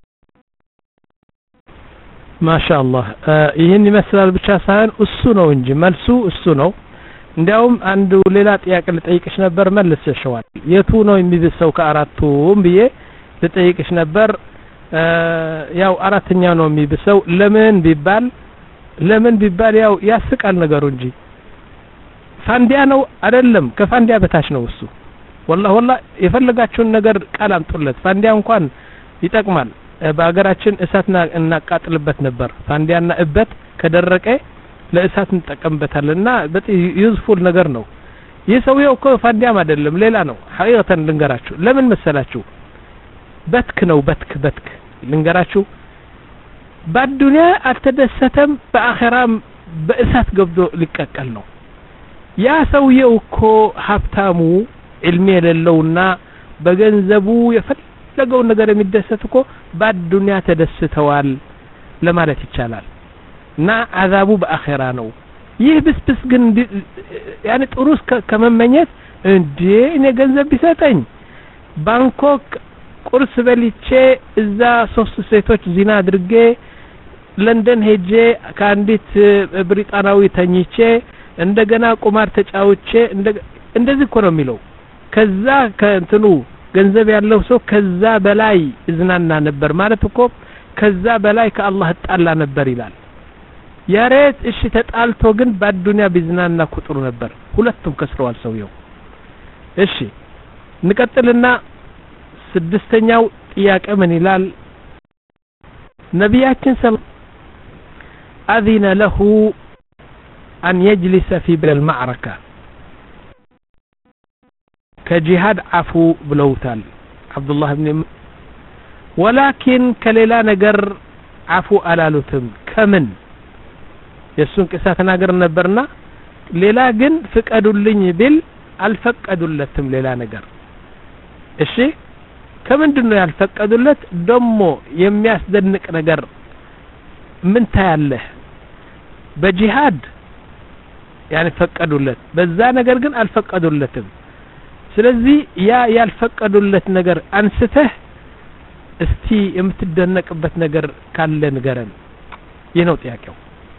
ማሻአላህ ይሄን ይመስላል ብቻ ሳይሆን እሱ ነው እንጂ መልሱ እሱ ነው እንዲያውም አንዱ ሌላ ጥያቄ ልጠይቅሽ ነበር መልሰሽዋል የቱ ነው የሚብሰው ከአራቱም ብዬ ልጠይቅሽ ነበር ያው አራተኛ ነው የሚብሰው ለምን ቢባል ለምን ቢባል ያው ያስቃል ነገሩ እንጂ ፋንዲያ ነው አይደለም ከፋንዲያ በታች ነው እሱ والله والله የፈለጋችሁን ነገር ቃል አምጡለት ፋንዲያ እንኳን ይጠቅማል በአገራችን እሳትና እናቃጥልበት ነበር ፋንዲያና እበት ከደረቀ ለእሳት እንጠቀምበታልና በጣም ዩዝፉል ነገር ነው የሰውየው እኮ ፋንዲያም አይደለም ሌላ ነው ሐቂቀተን ልንገራችሁ ለምን መሰላችሁ በትክ ነው በትክ በትክ ልንገራችሁ በዱንያ አልተደሰተም በአኺራም በእሳት ገብቶ ሊቀቀል ነው ያ ሰውየው እኮ ሀብታሙ ኢልም የሌለውና በገንዘቡ የፈለገው ነገር የሚደሰት እኮ በዱንያ ተደስተዋል ለማለት ይቻላል እና አዛቡ በአኺራ ነው ይህ ብስብስ ግን ያኔ ጥሩስ ከመመኘት እንዴ እኔ ገንዘብ ቢሰጠኝ ባንኮክ ቁርስ በልቼ እዛ ሶስት ሴቶች ዚና አድርጌ ለንደን ሄጄ ካንዲት ብሪጣናዊ ተኝቼ እንደገና ቁማር ተጫውቼ እንደዚህ እኮ ነው የሚለው ከዛ ከእንትኑ ገንዘብ ያለው ሰው ከዛ በላይ እዝናና ነበር ማለት እኮ ከዛ በላይ ከአላህ ጣላ ነበር ይላል ያሬት እሺ ተጣልቶ ግን በዱንያ ቢዝናና ቁጥሩ ነበር ሁለቱም ከስረዋል ሰውየው እሺ እንቀጥልና ስድስተኛው ጥያቄ ምን ይላል ነብያችን ሰለላሁ أذن له أن يجلس في بل المعركة كجهاد عفو بلوتال عبد الله بن ولكن كليلا نجر عفو ألالوتم كمن يسون كساتنا نجر نبرنا ليلا جن فقدوا لي بل الفقدوا لتم ليلا نجر إيشي كمن دنو يالفقدوا لت دمو يمياس دنك نجر من تاله بجهاد يعني فقدوا لت بዛ ነገር ግን አልፈቀዱለትም ስለዚህ ያ ያልፈቀዱለት ነገር አንስተህ እስቲ የምትደነቅበት ነገር ካለ ንገረን ይህ ነው ጥያቄው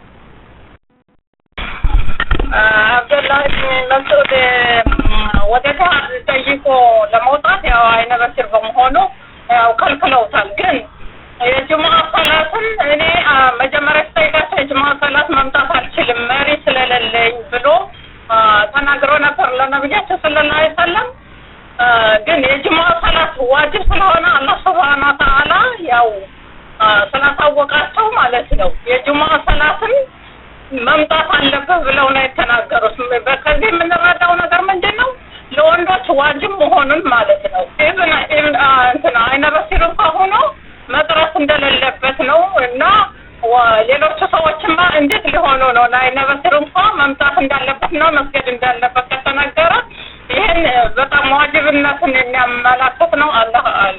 አብዱላህ መስዑድ ወደታ ጠይቆ ለመውጣት ያው አይነ በስር በመሆኑ ያው ከልክለውታል ግን የጅማ ሰላትን እኔ መጀመሪያ ስጠይቃቸው የጅማ ሰላት መምጣት አልችልም መሪ ስለሌለኝ ብሎ ተናግሮ ነበር ለነብዩ ግን የጅሙዓ ሰላት ዋጅብ ስለሆነ አላህ Subhanahu Wa Ta'ala ያው ስላታወቃቸው ማለት ነው የጅሙዓ ሰላትን መምጣት አለበት ብለው ነው የተናገሩት። በከዚህ የምንረዳው ነገር ምንድነው? ለወንዶች ዋጅብ መሆኑን ማለት ነው። ኢብን ኢብን እንትና አይነ በሲሩ ሆኖ መድረስ እንደሌለበት ነው እና ሌሎች ሰዎችማ እንዴት ሊሆኑ ነው? አይነ በሲሩ መምጣት እንዳለበት ነው መስገድ እንዳለበት ከተናገረ ይሄን በጣም ዋጅብነትን የሚያመላክት ነው። አላህ አለ።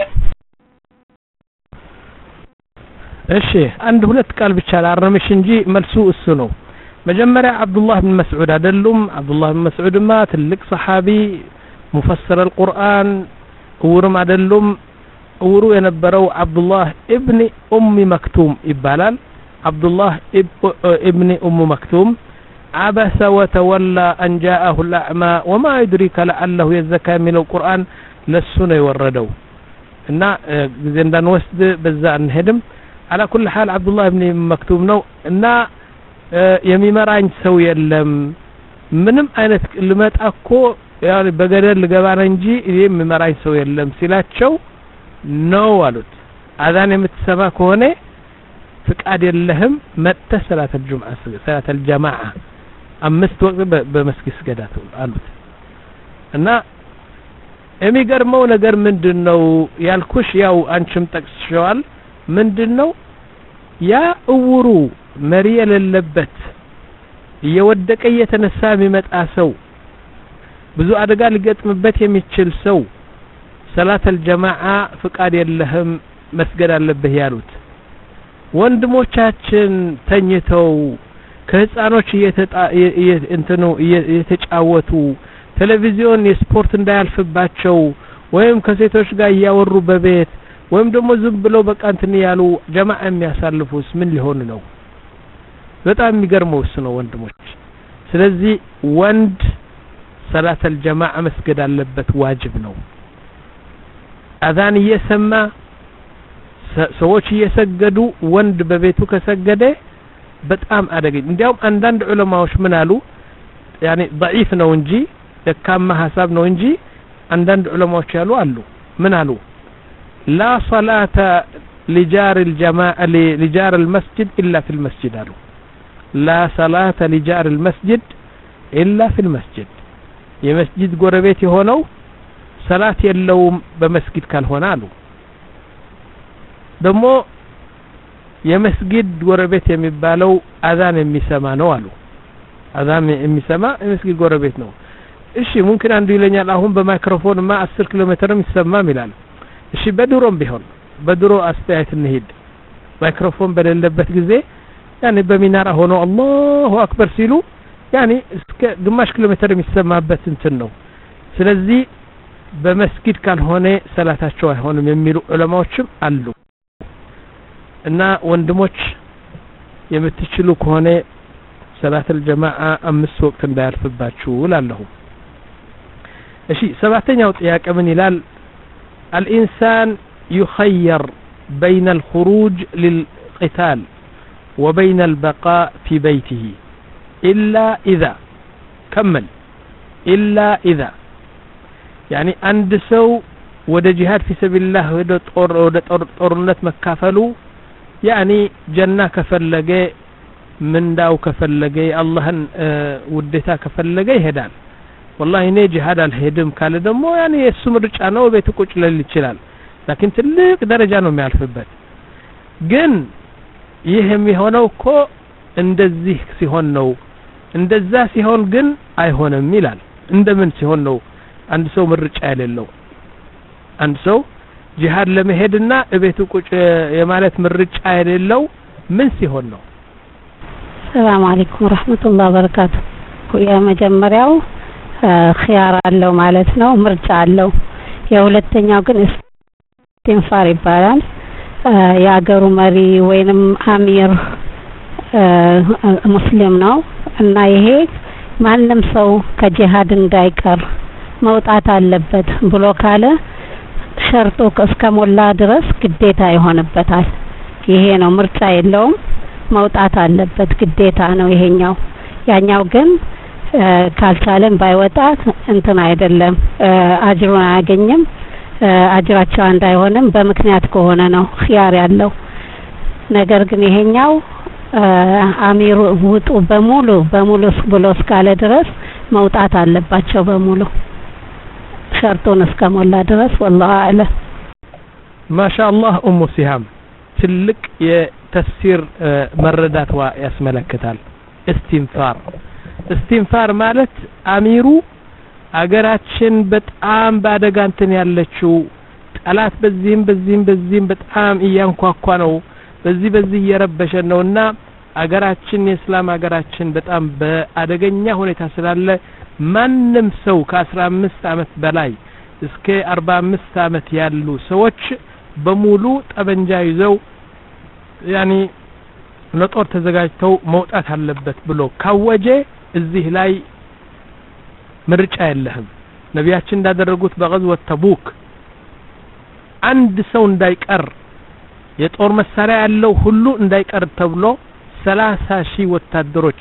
እሺ አንድ ሁለት ቃል ብቻ ላርምሽ እንጂ መልሱ እሱ ነው። መጀመሪያ አብዱላህ ብን መስዑድ አይደሉም? አብዱላህ ብን መስዑድማ ትልቅ ሰሃቢ ሙፈሰር አልቁርአን እውርም አይደሉም? እውሩ የነበረው አብዱላህ ኢብኑ ኡም መክቱም ይባላል። አብዱላህ ኢብኑ ኡም መክቱም عبس وتولى أن جاءه الأعمى وما يدريك لعله يزكى من القرآن للسنة يوردوا إن زندان وسد بزاء نهدم على كل حال عبد الله بن مكتوم نو إن يمي مران سوي اللم منم أنا كلمات أكو يعني بقدر لجبان نجي يمي مران سوي اللم سلات شو نو والد أذان متسمع كونه فكاد اللهم مت صلاة الجمعة صلاة الجماعة አምስት ወቅት በመስጊድ ስገዳቱ አሉት እና የሚገርመው ነገር ምንድነው ያልኩሽ ያው አንቺም ጠቅስሽዋል ምንድነው ያ እውሩ መሪ የሌለበት እየወደቀ እየተነሳ የሚመጣ ሰው ብዙ አደጋ ሊገጥምበት የሚችል ሰው ሰላት አልጀማዓ ፍቃድ የለህም መስገድ አለብህ ያሉት ወንድሞቻችን ተኝተው ከህፃኖች እንትኑ እየተጫወቱ ቴሌቪዥን የስፖርት እንዳያልፍባቸው ወይም ከሴቶች ጋር ያወሩ በቤት ወይም ደግሞ ዝም ብለው በቃ እንትን ያሉ ጀማዓ የሚያሳልፉስ ምን ሊሆን ነው? በጣም የሚገርመው እሱ ነው ወንድሞች። ስለዚህ ወንድ ሰላት አልጀማዓ መስገድ አለበት ዋጅብ ነው። አዛን እየሰማ ሰዎች እየሰገዱ ወንድ በቤቱ ከሰገደ በጣም አደገኝ እንዲያውም አንዳንድ ዑለማዎች ምን አሉ ያኒ ضعيف ነው እንጂ ደካማ ሐሳብ ነው እንጂ አንዳንድ ዑለማዎች ያሉ አሉ ምን አሉ لا صلاة لجار الجماعة لجار المسجد إلا في المسجد አሉ لا صلاة لجار المسجد إلا في المسجد የመስጂድ ጎረቤት የሆነው ሰላት የለውም በመስጊድ ካልሆነ አሉ ደግሞ የመስጊድ ጎረቤት የሚባለው አዛን የሚሰማ ነው አሉ አዛን የሚሰማ የመስጊድ ጎረቤት ነው እሺ ሙምኪን አንዱ ይለኛል አሁን በማይክሮፎንማ አስር ኪሎ ሜትርም ይሰማም ይላል እሺ በድሮም ቢሆን በድሮ አስተያየት እንሂድ ማይክሮፎን በሌለበት ጊዜ ያኔ በሚናራ ሆኖ አላሁ አክበር ሲሉ ያኔ እስከ ግማሽ ኪሎ ሜትር የሚሰማበት እንትን ነው ስለዚህ በመስጊድ ካልሆነ ሰላታቸው አይሆንም የሚሉ ዑለማዎችም አሉ እና ወንድሞች የምትችሉ ከሆነ ሰላት አልጀማዓ አምስት ወቅት እንዳያልፍባችሁ እላለሁ እሺ ሰባተኛው ጥያቄ ምን ይላል الإنسان يخير بين الخروج للقتال وبين البقاء في بيته إلا إذا كمل إلا إذا يعني عند سو ወደ ጂሃድ في سبيل الله ወደ ጦር ወደ ጦርነት መካፈሉ يعني ጀና ከፈለገ ምንዳው ከፈለገ አላህን ውዴታ ከፈለገ ይሄዳል والله እኔ ጂሃድ አልሄድም ካለ ደግሞ يعني የሱ ምርጫ ነው ቤት ቁጭ ሊል ይችላል لكن ትልቅ ደረጃ ነው የሚያልፍበት ግን ይሄ የሚሆነው እኮ እንደዚህ ሲሆን ነው እንደዛ ሲሆን ግን አይሆንም ይላል እንደምን ሲሆን ነው አንድ ሰው ምርጫ የሌለው አንድ ሰው ጂሃድ ለመሄድና እቤቱ ቁጭ የማለት ምርጫ የሌለው ምን ሲሆን ነው ሰላም አለይኩም ወራህመቱላሂ ወበረካቱ የመጀመሪያው ኺያር አለው ማለት ነው ምርጫ አለው የሁለተኛው ግን ኢስቲንፋር ይባላል የአገሩ መሪ ወይንም አሚር ሙስሊም ነው እና ይሄ ማንንም ሰው ከጂሃድ እንዳይቀር መውጣት አለበት ብሎ ካለ ሸርጡ እስከሞላ ድረስ ግዴታ ይሆንበታል ይሄ ነው ምርጫ የለውም መውጣት አለበት ግዴታ ነው ይሄኛው ያኛው ግን ካልቻለን ባይወጣት እንትን አይደለም አጅሩን አያገኝም አጅራቸው እንዳይሆንም በምክንያት ከሆነ ነው ኺያር ያለው ነገር ግን ይሄኛው አሚሩ ውጡ በሙሉ በሙሉ ብሎ እስካለ ድረስ መውጣት አለባቸው በሙሉ ሸርጡን እስከሞላ ድረስ والله اعلم ما شاء الله ام سهام ትልቅ የተፍሲር መረዳትዋ ያስመለክታል استنفار استنفار ማለት አሚሩ አገራችን በጣም ባደጋ እንትን ያለችው ጠላት በዚህም በዚህም በዚህም በጣም እያንኳኳ ነው በዚህ በዚህ እየረበሸ ነውና አገራችን የእስላም አገራችን በጣም በአደገኛ ሁኔታ ስላለ ማንም ሰው ከ15 አመት በላይ እስከ አርባ አምስት አመት ያሉ ሰዎች በሙሉ ጠበንጃ ይዘው ያኒ ለጦር ተዘጋጅተው መውጣት አለበት ብሎ ካወጀ እዚህ ላይ ምርጫ የለህም ነቢያችን እንዳደረጉት በغزوة ተቡክ አንድ ሰው እንዳይቀር የጦር መሳሪያ ያለው ሁሉ እንዳይቀር ተብሎ ሰላሳ ሺህ ወታደሮች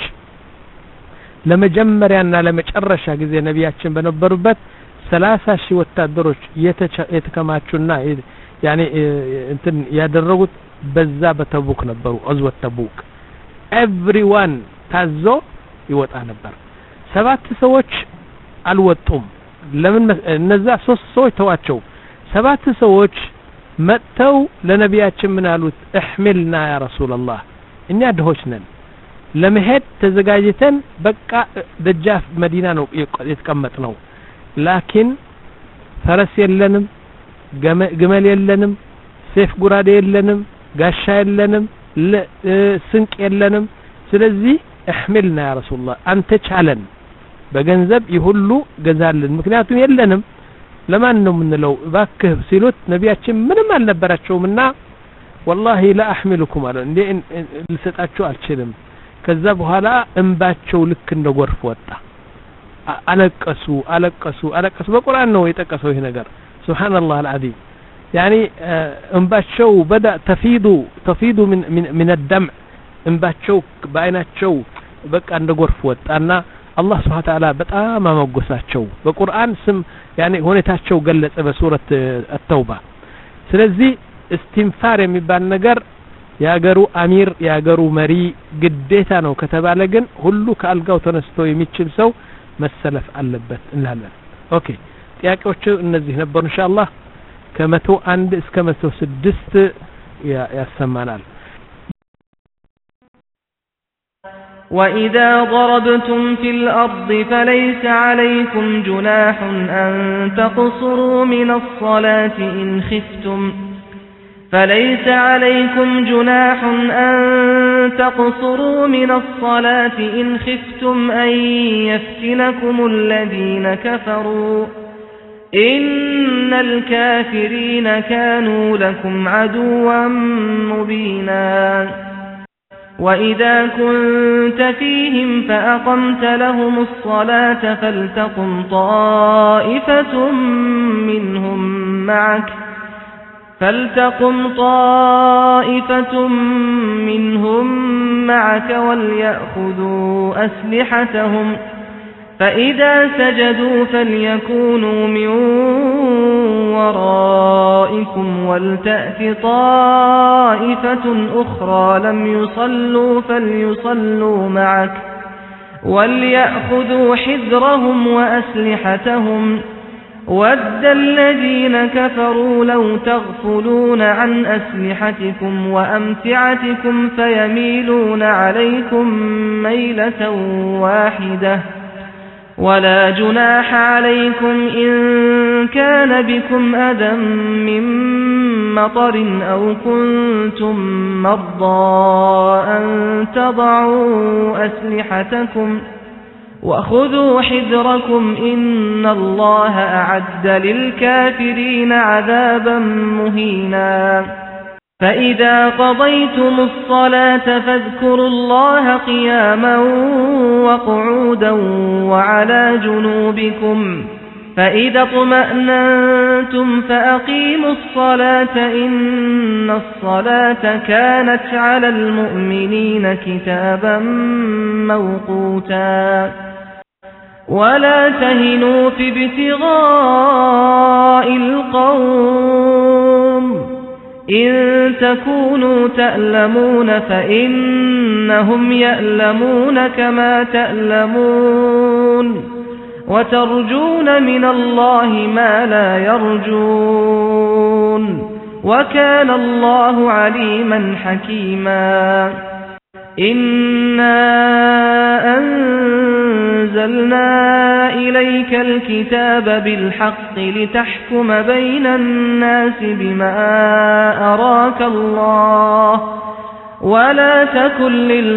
ለመጀመሪያና ለመጨረሻ ጊዜ ነቢያችን በነበሩበት ሰላሳ ሺህ ወታደሮች የተከማቹና ያኔ እንትን ያደረጉት በዛ በተቡክ ነበሩ غزوة ተቡክ everyone ታዞ ይወጣ ነበር ሰባት ሰዎች አልወጡም ለምን እነዛ ሶስት ሰዎች ተዋቸው ሰባት ሰዎች መተው ለነቢያችን ምን አሉት احملنا يا رسول الله እኛ ድሆች ነን ለመሄድ ተዘጋጅተን በቃ ደጃፍ መዲና ነው የተቀመጥነው ላኪን ፈረስ የለንም ግመል የለንም ሰይፍ ጉራዴ የለንም ጋሻ የለንም ስንቅ የለንም ስለዚህ احملنا يا رسول الله አንተ ቻለን በገንዘብ ይሁሉ ገዛልን ምክንያቱም የለንም ለማን ነው ምንለው ባክህ ሲሉት ነቢያችን ምንም አልነበራቸውምና والله لا احملكم አለ እንዴ ልሰጣችሁ አልችልም ከዛ በኋላ እንባቸው ልክ እንደጎርፍ ወጣ አለቀሱ አለቀሱ አለቀሱ በቁርአን ነው የጠቀሰው ይሄ ነገር سبحان الله العظيم يعني እንባቸው بدا تفيض تفيض من من من الدمع እንባቸው በአይናቸው በቃ እንደጎርፍ ወጣና الله سبحانه وتعالى በጣም አመጎሳቸው በቁርአን ስም يعني ሁኔታቸው ገለጸ በሱረት التوبة ስለዚህ استنفار የሚባል ነገር ያገሩ አሚር ያገሩ መሪ ግዴታ ነው ከተባለ ግን ሁሉ ከአልጋው ተነስቶ የሚችል ሰው መሰለፍ አለበት እንላለን ኦኬ ጥያቄዎቹ እነዚህ ነበሩ ኢንሻአላህ ከመቶ አንድ እስከ መቶ ስድስት ያሰማናል وإذا ضربتم في الأرض فليس عليكم جناح أن تقصروا من الصلاة إن خفتم فليس عليكم جناح أن تقصروا من الصلاة إن خفتم أن يفتنكم الذين كفروا إن الكافرين كانوا لكم عدوا مبينا وإذا كنت فيهم فأقمت لهم الصلاة فلتقم طائفة منهم معك فلتقم طائفة منهم معك وليأخذوا أسلحتهم فإذا سجدوا فليكونوا من ورائكم ولتأت طائفة أخرى لم يصلوا فليصلوا معك وليأخذوا حذرهم وأسلحتهم ود الذين كفروا لو تغفلون عن أسلحتكم وأمتعتكم فيميلون عليكم ميلة واحدة ولا جناح عليكم إن كان بكم أذى من مطر أو كنتم مرضى أن تضعوا أسلحتكم وخذوا حذركم إن الله أعد للكافرين عذابا مهينا فإذا قضيتم الصلاة فاذكروا الله قياما وقعودا وعلى جنوبكم فإذا اطمأننتم فأقيموا الصلاة إن الصلاة كانت على المؤمنين كتابا موقوتا ولا تهنوا في ابتغاء القوم إن تكونوا تألمون فإنهم يألمون كما تألمون وترجون من الله ما لا يرجون وكان الله عليما حكيما إنا أنزلنا إليك الكتاب بالحق لتحكم بين الناس بما أراك الله ولا تكن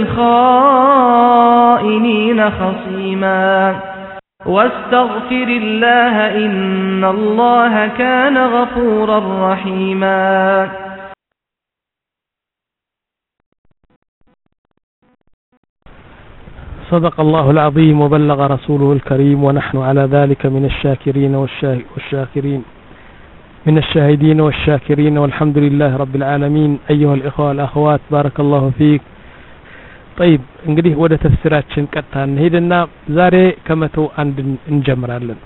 للخائنين خصيما واستغفر الله إن الله كان غفورا رحيما صدق الله العظيم وبلغ رسوله الكريم ونحن على ذلك من الشاكرين والشاكرين من الشاهدين والشاكرين والحمد لله رب العالمين. أيها الإخوة والأخوات بارك الله فيك. طيب እንግዲህ ወደ ተፍሲራችን ቀጥታ እንሄድና ዛሬ ከመቶ አንድ እንጀምራለን።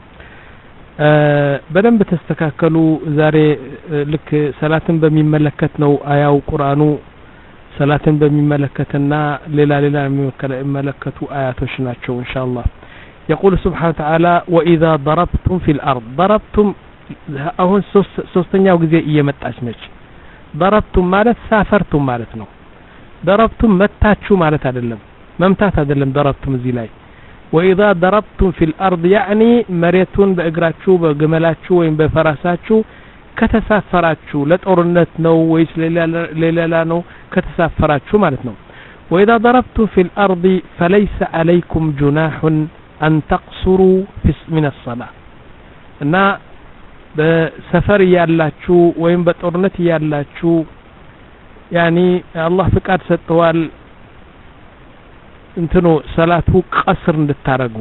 በደንብ ተስተካከሉ። ዛሬ ልክ ሰላትን በሚመለከት ነው አያው ቁርአኑ ሰላትን በሚመለከትና ሌላ ሌላ የሚመለከቱ አያቶች ናቸው ኢንሻአላህ። يقول سبحانه وتعالى وإذا ضربتم في الأرض ضربتم አሁን ሶስተኛው ጊዜ እየመጣች ነች። ضربتم ማለት ሳፈርቱም ማለት ነው። ضربتم መታችሁ ማለት አይደለም፣ መምታት አይደለም። ضربتم እዚህ ላይ وإذا ضربتم في الأرض يعني መሬቱን በእግራችሁ በግመላችሁ ወይም በፈረሳችሁ ከተሳፈራችሁ ለጦርነት ነው ወይስ ለሌላ ነው ከተሳፈራችሁ ማለት ነው። وإذا ضربتم في الأرض فليس عليكم جناح أن تقصروا من الصلاة እና በሰፈር ያላችሁ ወይም በጦርነት ያላችሁ ያኒ አላህ ፍቃድ ሰጥቷል እንትኑ ሰላቱ ቀስር እንድታረጉ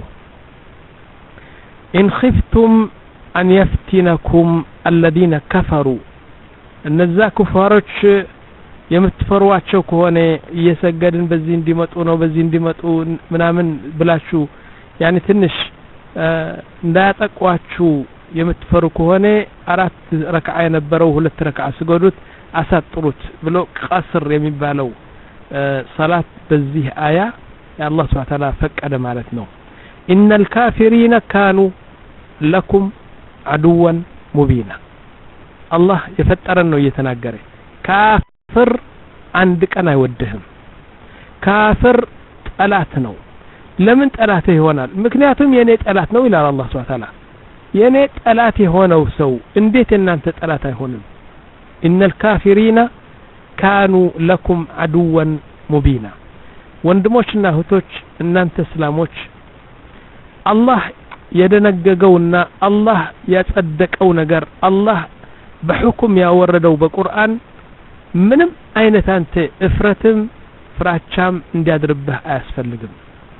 إن خفتم أن يفتنكم الذين كفروا እነዛ ኩፋሮች የምትፈሯቸው ከሆነ እየሰገድን በዚህ እንዲመጡ ነው በዚህ እንዲመጡ ምናምን ብላችሁ ያኒ ትንሽ እንዳያጠቋችሁ የምትፈሩ ከሆነ አራት ረክዓ የነበረው ሁለት ረክዓ ስገዱት አሳጥሩት ብሎ ቀስር የሚባለው ሰላት በዚህ አያ የአላህ Subhanahu Wa Ta'ala ፈቀደ ማለት ነው። إن الكافرين كانوا لكم عدوا مبينا አላህ የፈጠረን ነው እየተናገረ ካፍር አንድ ቀን አይወድህም። ካፍር ጠላት ነው። ለምን ጠላት ይሆናል? ምክንያቱም የኔ ጠላት ነው ይላል አላህ Subhanahu Wa Ta'ala። የኔ ጠላት የሆነው ሰው እንዴት እናንተ ጠላት አይሆንም? إن الكافرين كانوا لكم عدوا مبينا ወንድሞችና እህቶች እናንተ እስላሞች አላህ የደነገገውና አላህ ያጸደቀው ነገር አላህ በሁክም ያወረደው በቁርአን ምንም አይነት አንተ እፍረትም ፍራቻም እንዲያድርብህ አያስፈልግም።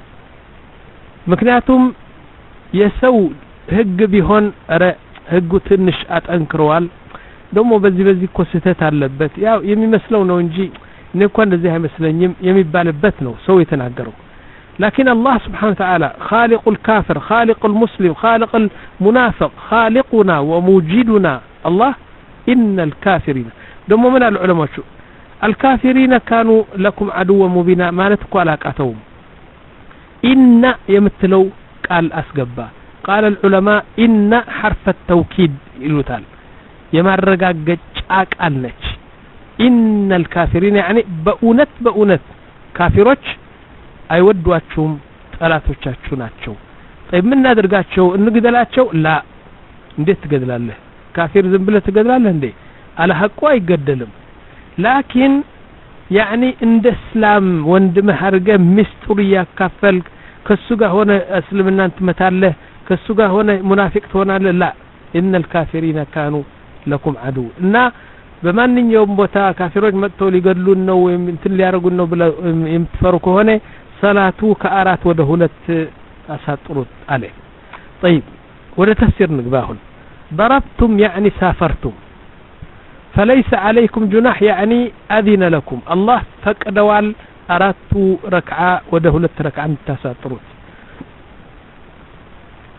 ምክንያቱም የሰው ህግ ቢሆን አረ ህጉ ትንሽ አጠንክሯል ደግሞ በዚህ በዚህ እኮ ስህተት አለበት ያው የሚመስለው ነው እንጂ እኔ እንኳን እንደዚህ አይመስለኝም የሚባልበት ነው ሰው የተናገረው። لكن الله سبحانه وتعالى خالق الكافر خالق المسلم خالق المنافق خالقنا وموجدنا الله إن الكافرين دم من العلماء شو الكافرين كانوا لكم عدوا مبينا ما نتقوا علاقتهم إن يمثلوا قال أسقبا قال العلماء إن حرف التوكيد يلوتال يمرقاق ቃል ነች إن الكافرين يعني በእውነት በእውነት ካፊሮች አይወዷቸውም ጠላቶቻችሁ ናቸው። طيب ምን እናድርጋቸው? እንግደላቸው? ላ እንዴት ትገድላለህ? ካፊር ዝም ብለህ ትገድላለህ እንዴ? አለ ሐቁ አይገደልም። ላኪን يعني እንደ እስላም ወንድምህ አድርገህ ምስጢር ያካፈልክ ከሱ ጋር ሆነ እስልምናን ትመታለህ ከሱ ጋር ሆነ ሙናፊቅ ትሆናለህ። ላ إن الكافرين كانوا لكم عدو እና በማንኛውም ቦታ ካፊሮች መጥተው ሊገድሉን ነው ወይም እንትን ሊያረጉን ነው ብለው የምትፈሩ ከሆነ ሰላቱ ከአራት ወደ ሁለት አሳጥሩት አለ። طيب ወደ ተፍሲር ንግባሁን ضربتم يعني سافرتم فليس عليكم جناح يعني أذن لكم الله فقدوال አራቱ ረክዓ ወደ ሁለት ረክዓ እንታሳጥሩት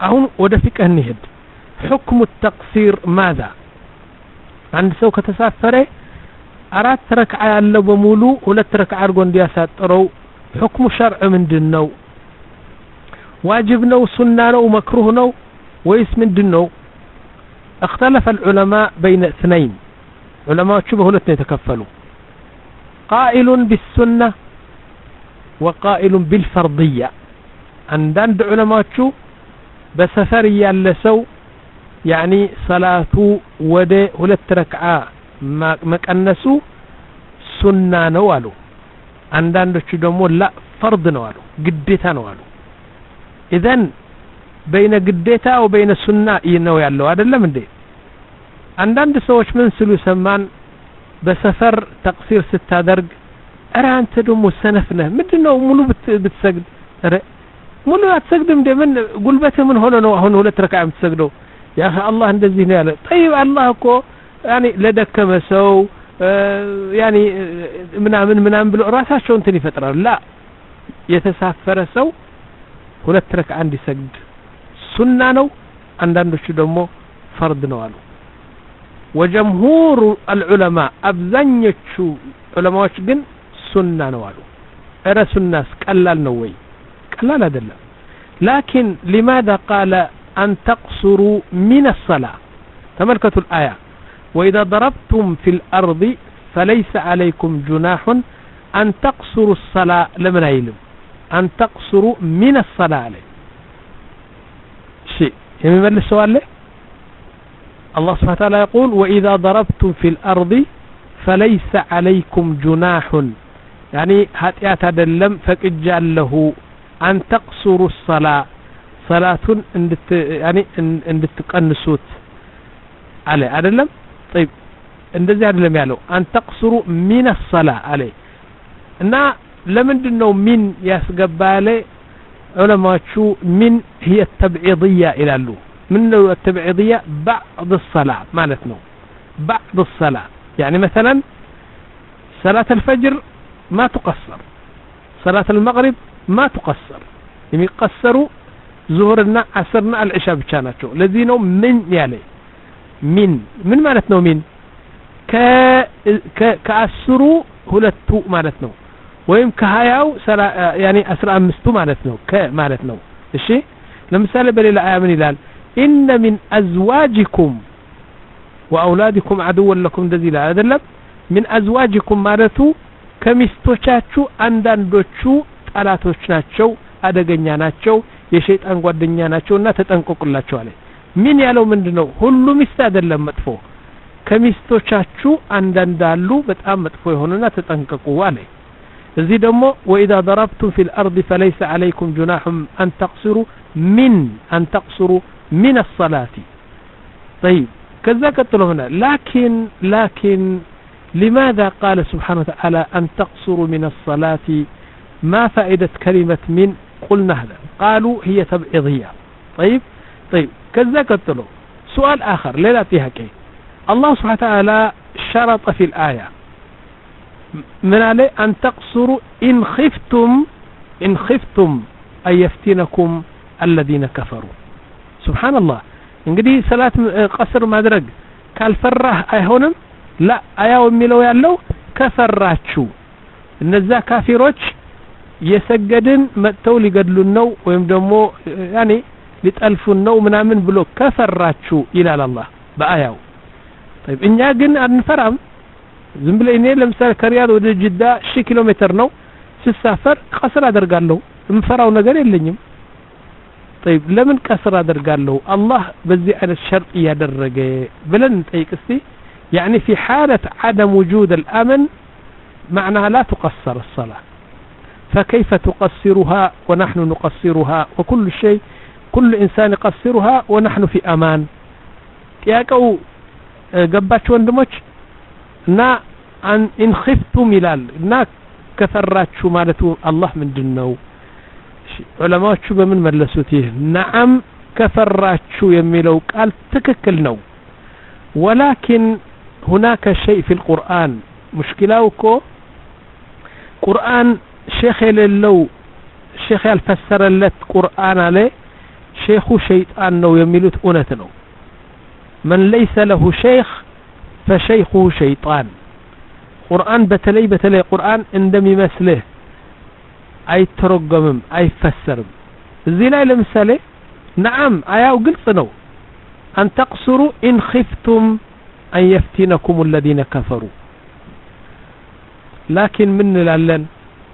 አሁን ወደ ፍቅህ እንሂድ حكم التقصير ماذا عند ሰው ከተሳፈረ አራት ረክዓ ያለው በሙሉ ሁለት ረክዓ አድርጎ እንዲያሳጥረው حكم شرع ምንድነው واجب ነው ሱና ነው መክሩህ ነው ወይስ ምንድነው اختلف العلماء بين اثنين علماء በሁለት ነው የተከፈሉ قائل بالسنة وقائل بالفرضية عندنا علماء بسفر ያለ ሰው يعني صلاة ወደ ሁለት ረክዓ መቀነሱ ሱና ነው አሉ አንዳንዶቹ ደግሞ لا فرض ነው አሉ ግዴታ ነው አሉ اذن بين ግዴታ وبين ሱና ነው ያለው አይደለም እንዴ አንዳንድ ሰዎች ምን ሲሉ ሰማን በሰፈር ተቅሲር ስታደርግ አረ አንተ ደግሞ ሰነፍ ነህ ምንድነው ሙሉ ብትሰግድ አረ ሙሉ አትሰግድም እንደምን ጉልበትህ ምን ሆነ ነው አሁን ሁለት ረክዓ የምትሰግደው ያ አላህ እንደዚህ ነው ያለ طيب አላህ እኮ يعني ለደከመ ሰው يعني ምናምን ምናምን ብሎ ራሳቸው እንትን ይፈጥራል لا የተሳፈረ ሰው ሁለት ረክዓ እንዲሰግድ ሱና ነው አንዳንዶቹ ደግሞ ፈርድ ነው አሉ وجمهور العلماء አብዛኞቹ ዑለማዎች ግን ሱና ነው አሉ እረ ሱናስ ቀላል ነው ወይ ቀላል አይደለም لكن لماذا قال أن تقصروا من الصلاة تملكتوا الآية وإذا ضربتم في الأرض فليس عليكم جناح أن تقصروا الصلاة لمن علم أن تقصروا من الصلاة عليه شيء يمثل السؤال له الله سبحانه وتعالى يقول وإذا ضربتم في الأرض فليس عليكم جناح يعني هاتيات دلم فكجال له أن تقصروا الصلاة صلاة اندت يعني اندت تقنسوت عليه أدلم طيب اندزي أدلم يالو أن تقصروا من الصلاة عليه نا لمندنو من يسقبالي علماء شو من هي التبعيضية إلى اللو من التبعيضية بعض الصلاة مالتنا بعض الصلاة يعني مثلا صلاة الفجر ما تقصر صلاة المغرب ما تقصر يعني يقصروا ظهرنا عصرنا العشاء بشاناتو الذين من يعني من من مالتنا من ك ك كأسروا هلتو مالتنا ويم كهاياو يعني أسرع مستو مالتنا ك مالتنا إيشي لمثال بليل آية من الهلال إن من أزواجكم وأولادكم عدوا لكم دزيلا هذا من أزواجكم مالتو كمستوشاتشو عندندوشو ጠላቶች ናቸው አደገኛ ናቸው የሸይጣን ጓደኛ ናቸውና ተጠንቀቁላቸው አለ ምን ያለው ምንድነው ሁሉ ሚስት አይደለም መጥፎ ከሚስቶቻችሁ አንዳንዳሉ በጣም መጥፎ የሆኑና ተጠንቀቁ አለ እዚህ ደግሞ وإذا ضربتم في الأرض فليس عليكم جناح أن تقصروا من أن تقصروا من الصلاة طيب كذا قتلوا هنا لكن لكن لماذا قال سبحانه وتعالى أن تقصروا من الصلاة ما فائدة كلمة من قلنا هذا قالوا هي تبعيضية طيب طيب كذا قتلوا سؤال آخر لا فيها كي الله سبحانه وتعالى شرط في الآية من عليه أن تقصروا إن خفتم إن خفتم أن يفتنكم الذين كفروا سبحان الله እንግዲህ ሰላት ቀስር ማድረግ ካልፈራህ አይሆንም لا አያው የሚለው ያለው ከፈራችሁ እነዛ ካፊሮች የሰገድን መጥተው ሊገድሉን ነው ወይም ደግሞ ያኒ ሊጠልፉን ነው ምናምን ብሎ ከፈራችሁ ይላል አላህ በአያው طيب እኛ ግን አንፈራም ዝም ብለ እኔ ለምሳሌ ከሪያድ ወደ ጅዳ ሺህ ኪሎ ሜትር ነው ስሳፈር ቀስር አደርጋለሁ እንፈራው ነገር የለኝም طيب لمن قصر አደርጋለሁ الله በዚህ አይነት ሸርጥ ያደረገ ብለን ጠይቅስቲ يعني في حالة عدم وجود الأمن معناها لا تقصر الصلاة فكيف تقصرها ونحن نقصرها وكل شيء كل إنسان يقصرها ونحن في أمان ياكو قباتش وندموش نا أن إن خفتم ملال نا كثراتشو مالتو الله من جنو علماء شو بمن ملسوتيه نعم كثراتشو يميلو قال تككل نو ولكن هناك شيء في القرآن مشكلاوكو قرآن شيخ للو شيخ الفسر لت قرآن عليه ሼኹ ሸይጣን ነው የሚሉት እውነት ነው። መን ለይሰ ለሁ ሸይኽ ፈሸይኹሁ ሸይጣን። ቁርአን በተለይ በተለይ ቁርአን እንደሚመስልህ አይተረጎምም አይፈሰርም። እዚህ ላይ ለምሳሌ ነዓም አያው ግልጽ ነው። አን ተቅሱሩ ኢን ኺፍቱም አን የፍቲነኩም الذين كفروا لكن من نلالن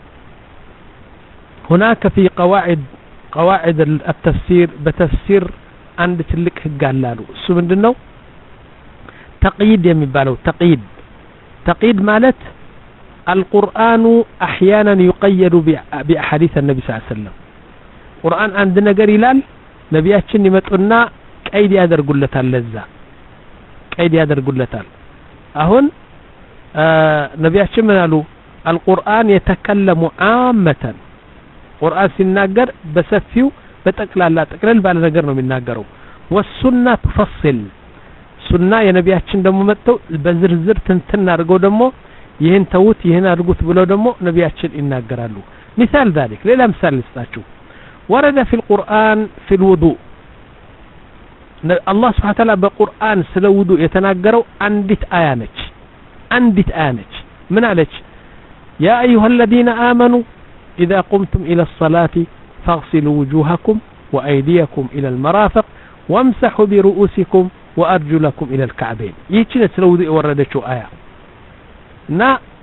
هناك في قواعد قواعد التفسير بتفسير عند تلك ህግ አላሉ። እሱ ምንድነው? ተቅይድ የሚባለው ተቅይድ ተቅይድ ማለት القرآن احيانا يقيد باحاديث النبي صلى الله عليه وسلم ቁርአን አንድ ነገር ይላል ነቢያችን ይመጡና ቀይድ ያደርጉለታል ለዛ ቀይድ ያደርጉለታል። አሁን ነቢያችን ምን አሉ? القرآن يتكلم عامة ቁርአን ሲናገር በሰፊው በጠቅላላ ጠቅለል ባለ ነገር ነው የሚናገረው። والسنة تفصل ሱና የነቢያችን ደግሞ መጥተው በዝርዝር ትንትን አድርገው ደግሞ ይህን ተውት ይህን አድርጉት ብለው ደግሞ ነቢያችን ይናገራሉ። مثال ذلك ሌላ ምሳሌ ልስጣችሁ። ورد في القرآن في الوضوء الله سبحانه وتعالى بقرآن ስለ ውዱእ የተናገረው አንዲት አያ ነች አንዲት አያ ነች። ምን አለች? يا أيها الذين آمنوا إذا قمتم إلى الصلاة فاغسلوا وجوهكم وأيديكم إلى المرافق وامسحوا برؤوسكم وأرجلكم إلى الكعبين. ይህችን ስለ ውዱእ የወረደችው አያ እና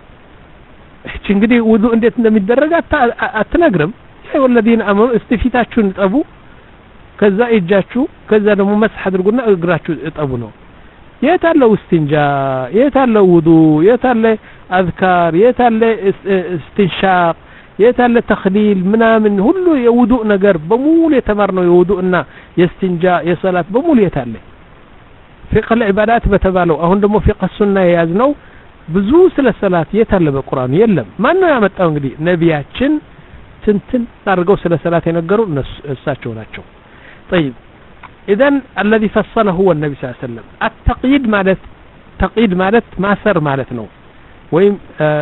እቺ እንግዲህ ውዱእ እንዴት እንደሚደረግ አትነግርም። ያ ወለዲን አመኑ እስቲፊታችሁን ጠቡ ከዛ እጃችሁ ከዛ ደግሞ መስح አድርጉና እግራችሁ እጠቡ ነው። የታለ ውስቲንጃ የታለ ውዱእ የታለ አዝካር የታለ እስቲንሻቅ የታለ ተኽሊል ምናምን ሁሉ የውዱእ ነገር በሙሉ የተማርነው የውዱእና የእስቲንጃ የሰላት በሙሉ የታለ فقه العبادات በተባለው አሁን ደግሞ فقه السنة የያዝነው ብዙ ስለ ሰላት የታለ በቁርአን የለም። ማን ነው ያመጣው? እንግዲህ ነቢያችን ትንትን አድርገው ስለ ሰላት የነገሩ እሳቸው ናቸው። طيب اذا الذي فصله هو النبي صلى الله عليه وسلم. التقييد ማለት ተቅይድ ማለት ማሰር ማለት ነው። ወይም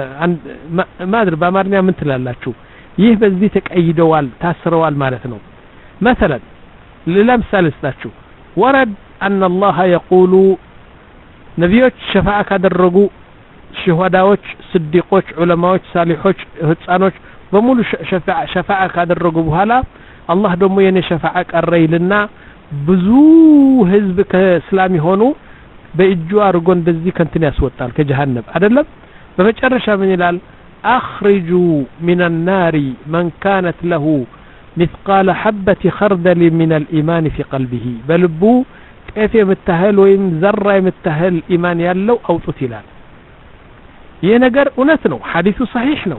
ማድር በአማርኛ ምን ትላላችሁ? ይህ በዚህ ተቀይደዋል ታስረዋል ማለት ነው። مثلا ለምሳሌ ልስጣችሁ ورد أن الله يقول ነቢዮች ሸፋዓ ካደረጉ ሸሃዳዎች ስዲቆች ዑለማዎች ሳሊሖች ህፃኖች በሙሉ ሸፋዓ ሸፋዓ ካደረጉ በኋላ አላህ ደግሞ የኔ ሸፋዓ ቀረይልና ብዙ ህዝብ ከእስላም ሆኑ በእጁ አርጎ እንደዚህ ከንትን ያስወጣል ከጀሃነም አይደለም። በመጨረሻ ምን ይላል? أخرجوا من النار من كانت له مثقال حبة خردل من الإيمان في قلبه بلبو كيف يمتهل ويم ذرة يمتهل إيمان يالو أو تتلال ينقر أنثنو حديث صحيح نو.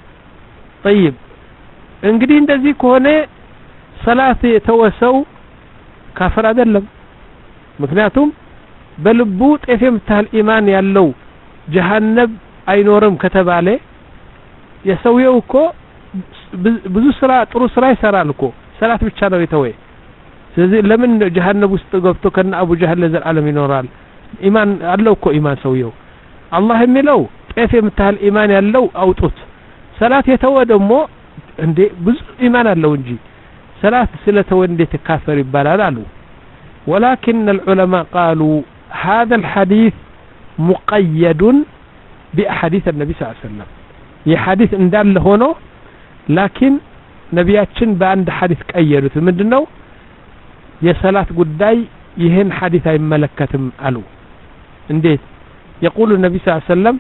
طيب انقدي اندزي كونه صلاة يتوسو كافر أدلم مكناتهم بلبو كيف يمتهل إيمان يالو جهنم أي نورم كتب عليه يسويه كو ብዙ ስራ ጥሩ ስራ ይሰራል እኮ ሰላት ብቻ ነው የተወየ። ስለዚህ ለምን ጀሃነም ውስጥ ገብቶ ከነ አቡ ጀህል ለዘላለም ይኖራል? ኢማን አለው እኮ ኢማን ሰውየው አላህ የሚለው ጤፍ የምታህል ኢማን ያለው አውጡት። ሰላት የተወ ደግሞ እንዴ ብዙ ኢማን አለው እንጂ ሰላት ስለተወ እንዴት ካፈር ይባላል አሉ። ولكن العلماء قالوا هذا الحديث مقيد بأحاديث النبي صلى الله عليه وسلم. ይህ ሐዲስ እንዳለ ሆኖ لكن ነቢያችን በአንድ ሐዲስ ቀየሩት። ምንድነው? የሰላት ጉዳይ ይህን ሐዲስ አይመለከትም አሉ። እንዴት? يقول النبي صلى الله عليه وسلم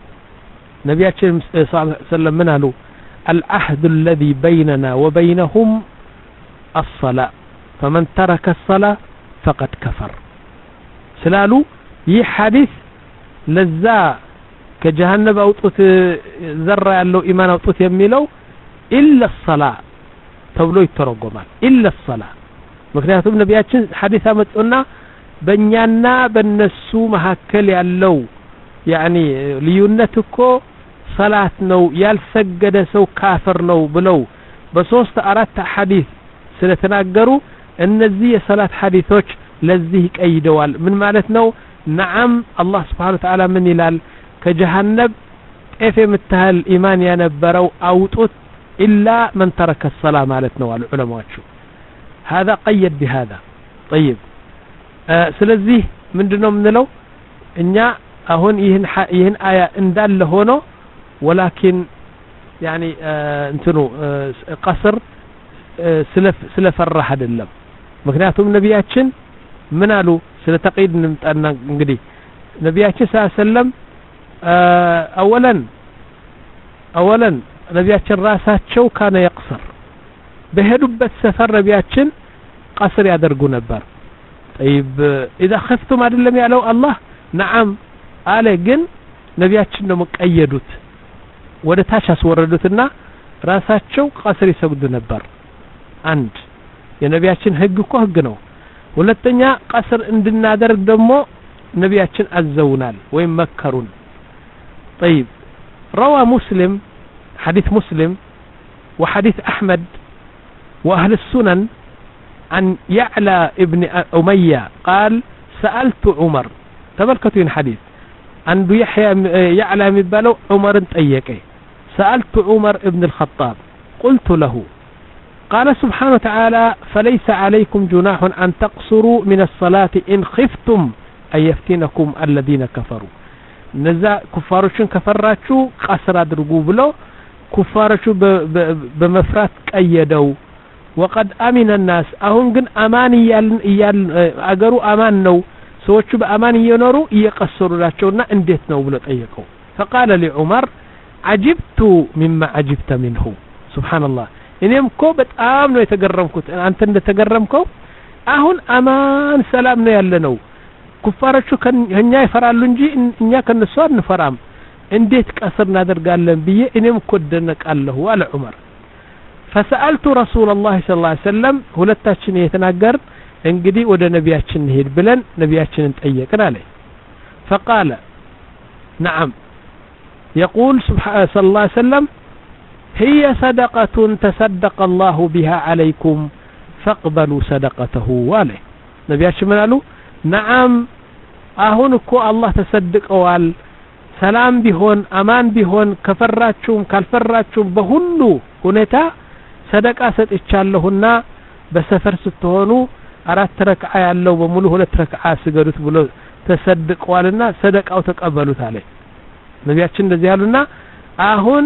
ነቢያችን صلى الله عليه وسلم ምን አሉ? العهد الذي بيننا وبينهم الصلاة فمن ترك الصلاة فقد كفر ስላሉ ይህ ሐዲስ ለዛ ከጀሃነም አውጡት ዘራ ያለው ኢማን አውጡት የሚለው إلا الصلاة ተብሎ ይተረጎማል። إلا الصلاة ምክንያቱም ነቢያችን ሐዲስ አመጡና በእኛና በነሱ መካከል ያለው ያኒ ልዩነት እኮ ሰላት ነው ያልሰገደ ሰው ካፍር ነው ብለው በሶስት አራት ሐዲስ ስለተናገሩ እነዚህ የሰላት ሐዲሶች ለዚህ ይቀይደዋል። ምን ማለት ነው? ነዓም አላህ Subhanahu Wa Ta'ala ምን ይላል? ከጀሃነም ጤፍ የምታህል ኢማን ያነበረው አውጡት إلا من ترك الصلاة مالتنا والعلماء. هذا قيد بهذا طيب آه ስለዚህ ምንድነው ምንለው እኛ አሁን ይህን ይህን አያ እንዳለ ሆኖ ولكن يعني እንትኑ ቀስር ስለፈራህ አይደለም ምክንያቱም ነብያችን ምን አሉ ስለ ተቅይድ እንምጣና እንግዲህ ነብያችን ሰለላም اولا اولا ነብያችን ራሳቸው ካነ يقصر በሄዱበት ሰፈር ነብያችን ቀስር ያደርጉ ነበር طيب اذا خفتم አይደለም ያለው አላህ نعم አለ ግን ነብያችን ነው መቀየዱት ወደ ታች አስወረዱትና ራሳቸው ቀስር ይሰግዱ ነበር አንድ የነብያችን ህግ እኮ ህግ ነው ሁለተኛ ቀስር እንድናደርግ ደግሞ ነብያችን አዘውናል ወይም መከሩን طيب روى مسلم حديث مسلم وحديث أحمد وأهل السنن عن يعلى ابن أمية قال سألت عمر تبركتوا الحديث عن يحيى يعلى مبالو عمر تأيكي سألت عمر ابن الخطاب قلت له قال سبحانه وتعالى فليس عليكم جناح أن تقصروا من الصلاة إن خفتم أن يفتنكم الذين كفروا نزا كفارشون كفراتشو قصر أدرقوا بلو كفارشو بمفرات كأيدو وقد أمن الناس أهم قن أمان يال يال أجروا أمان نو سوتشو بأمان ينورو يقصروا لاتشونا انديتنا بلو تأيكو فقال لعمر عجبت مما عجبت منه سبحان الله إنهم كو بتآمنوا يتقرمكو أنت تقرمكو أهون أمان سلامنا يالنو كفارشو كان هنيا يفرالو نجي إنيا كان نسوار نفرام انديت كأسرنا درقالن بيه إنهم كدنك الله وعلى عمر فسألت رسول الله صلى الله عليه وسلم هلتاشن يتناقر انقدي ودا نبياتشن هيد بلن نبياتشن انتأيكن عليه فقال نعم يقول سبحانه صلى الله عليه وسلم هي صدقة تصدق الله بها عليكم فاقبلوا صدقته عليه نبياتشن من قالوا نعم أهونكو الله تصدق أوال سلام بهون أمان بهون كفراتشوم كالفراتشوم بهنو هنتا صدقة ستتشالهنا بسفر ستهونو أرات ركعة يالله بمولو هلت ركعة سجدت بلو تصدق والنا صدق أو تقبلوا عليه نبياتشن دزيالنا أهون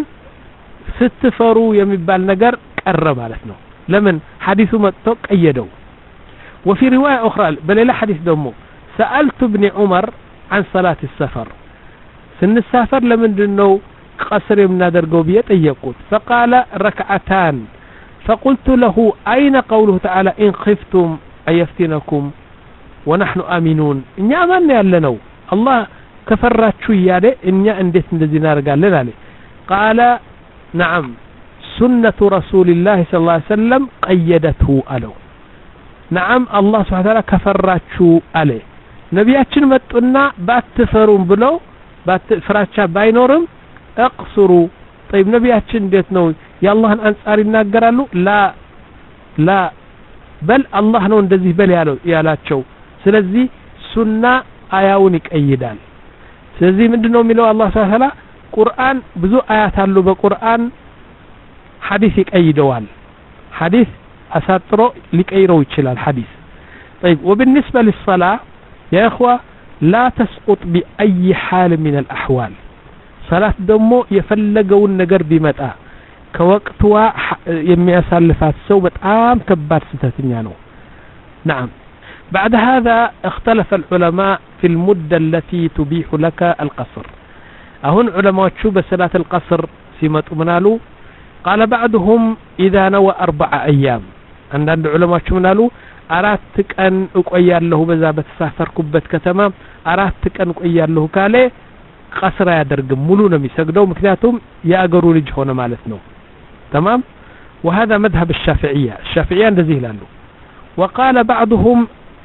ستفرو يمبال نجر قرب علتنا لمن حديث متوق أيدو وفي رواية أخرى بل لا حديث دمو سألت ابن عمر عن صلاة السفر سن السفر لمن دنو قصر من درقو بيت يقول فقال ركعتان فقلت له أين قوله تعالى إن خفتم أن يفتنكم ونحن آمنون إن أمان يالنو الله كفرات شو يالي إن أندت ندزينا رقال لنا قال نعم سنة رسول الله صلى الله عليه وسلم قيدته ألو نعم الله سبحانه وتعالى كفرات شو عليه نبياتشن متقنا باتفرون بلو باتفراتشا باينورم اقصروا طيب نبياتشن ديتنو يا الله أنصار يناقرالو لا لا بل الله نو እንደዚህ በል ያለው ያላቸው ስለዚህ ሱና አያውን ይቀይዳል ስለዚህ ምንድነው የሚለው አላህ Subhanahu Wa ቁርአን ብዙ አያት አሉ በቁርአን ሐዲስ ይቀይደዋል ሐዲስ አሳጥሮ ሊቀይረው ይችላል ሐዲስ طيب وبالنسبه للصلاه يا اخوه لا تسقط باي حال من الاحوال صلاه دمو የፈለገውን ነገር ቢመጣ ከወቅቷ የሚያሳልፋት ሰው በጣም ከባድ ስተትኛ ነው نعم بعد هذا اختلف العلماء في المدة التي تبيح لك القصر أهون علماء شو بصلاة القصر سمت منالو قال بعضهم إذا نوى أربع أيام عند علماء شو منالو أراتك أن أقيار له بذابة سافر كبت كتمام أراتك أن أقيار له كالي قصر يدرق ملونا ميساقدو مكناتهم يأقروا لجهونا مالتنو تمام وهذا مذهب الشافعية الشافعية نزيه لانه وقال بعضهم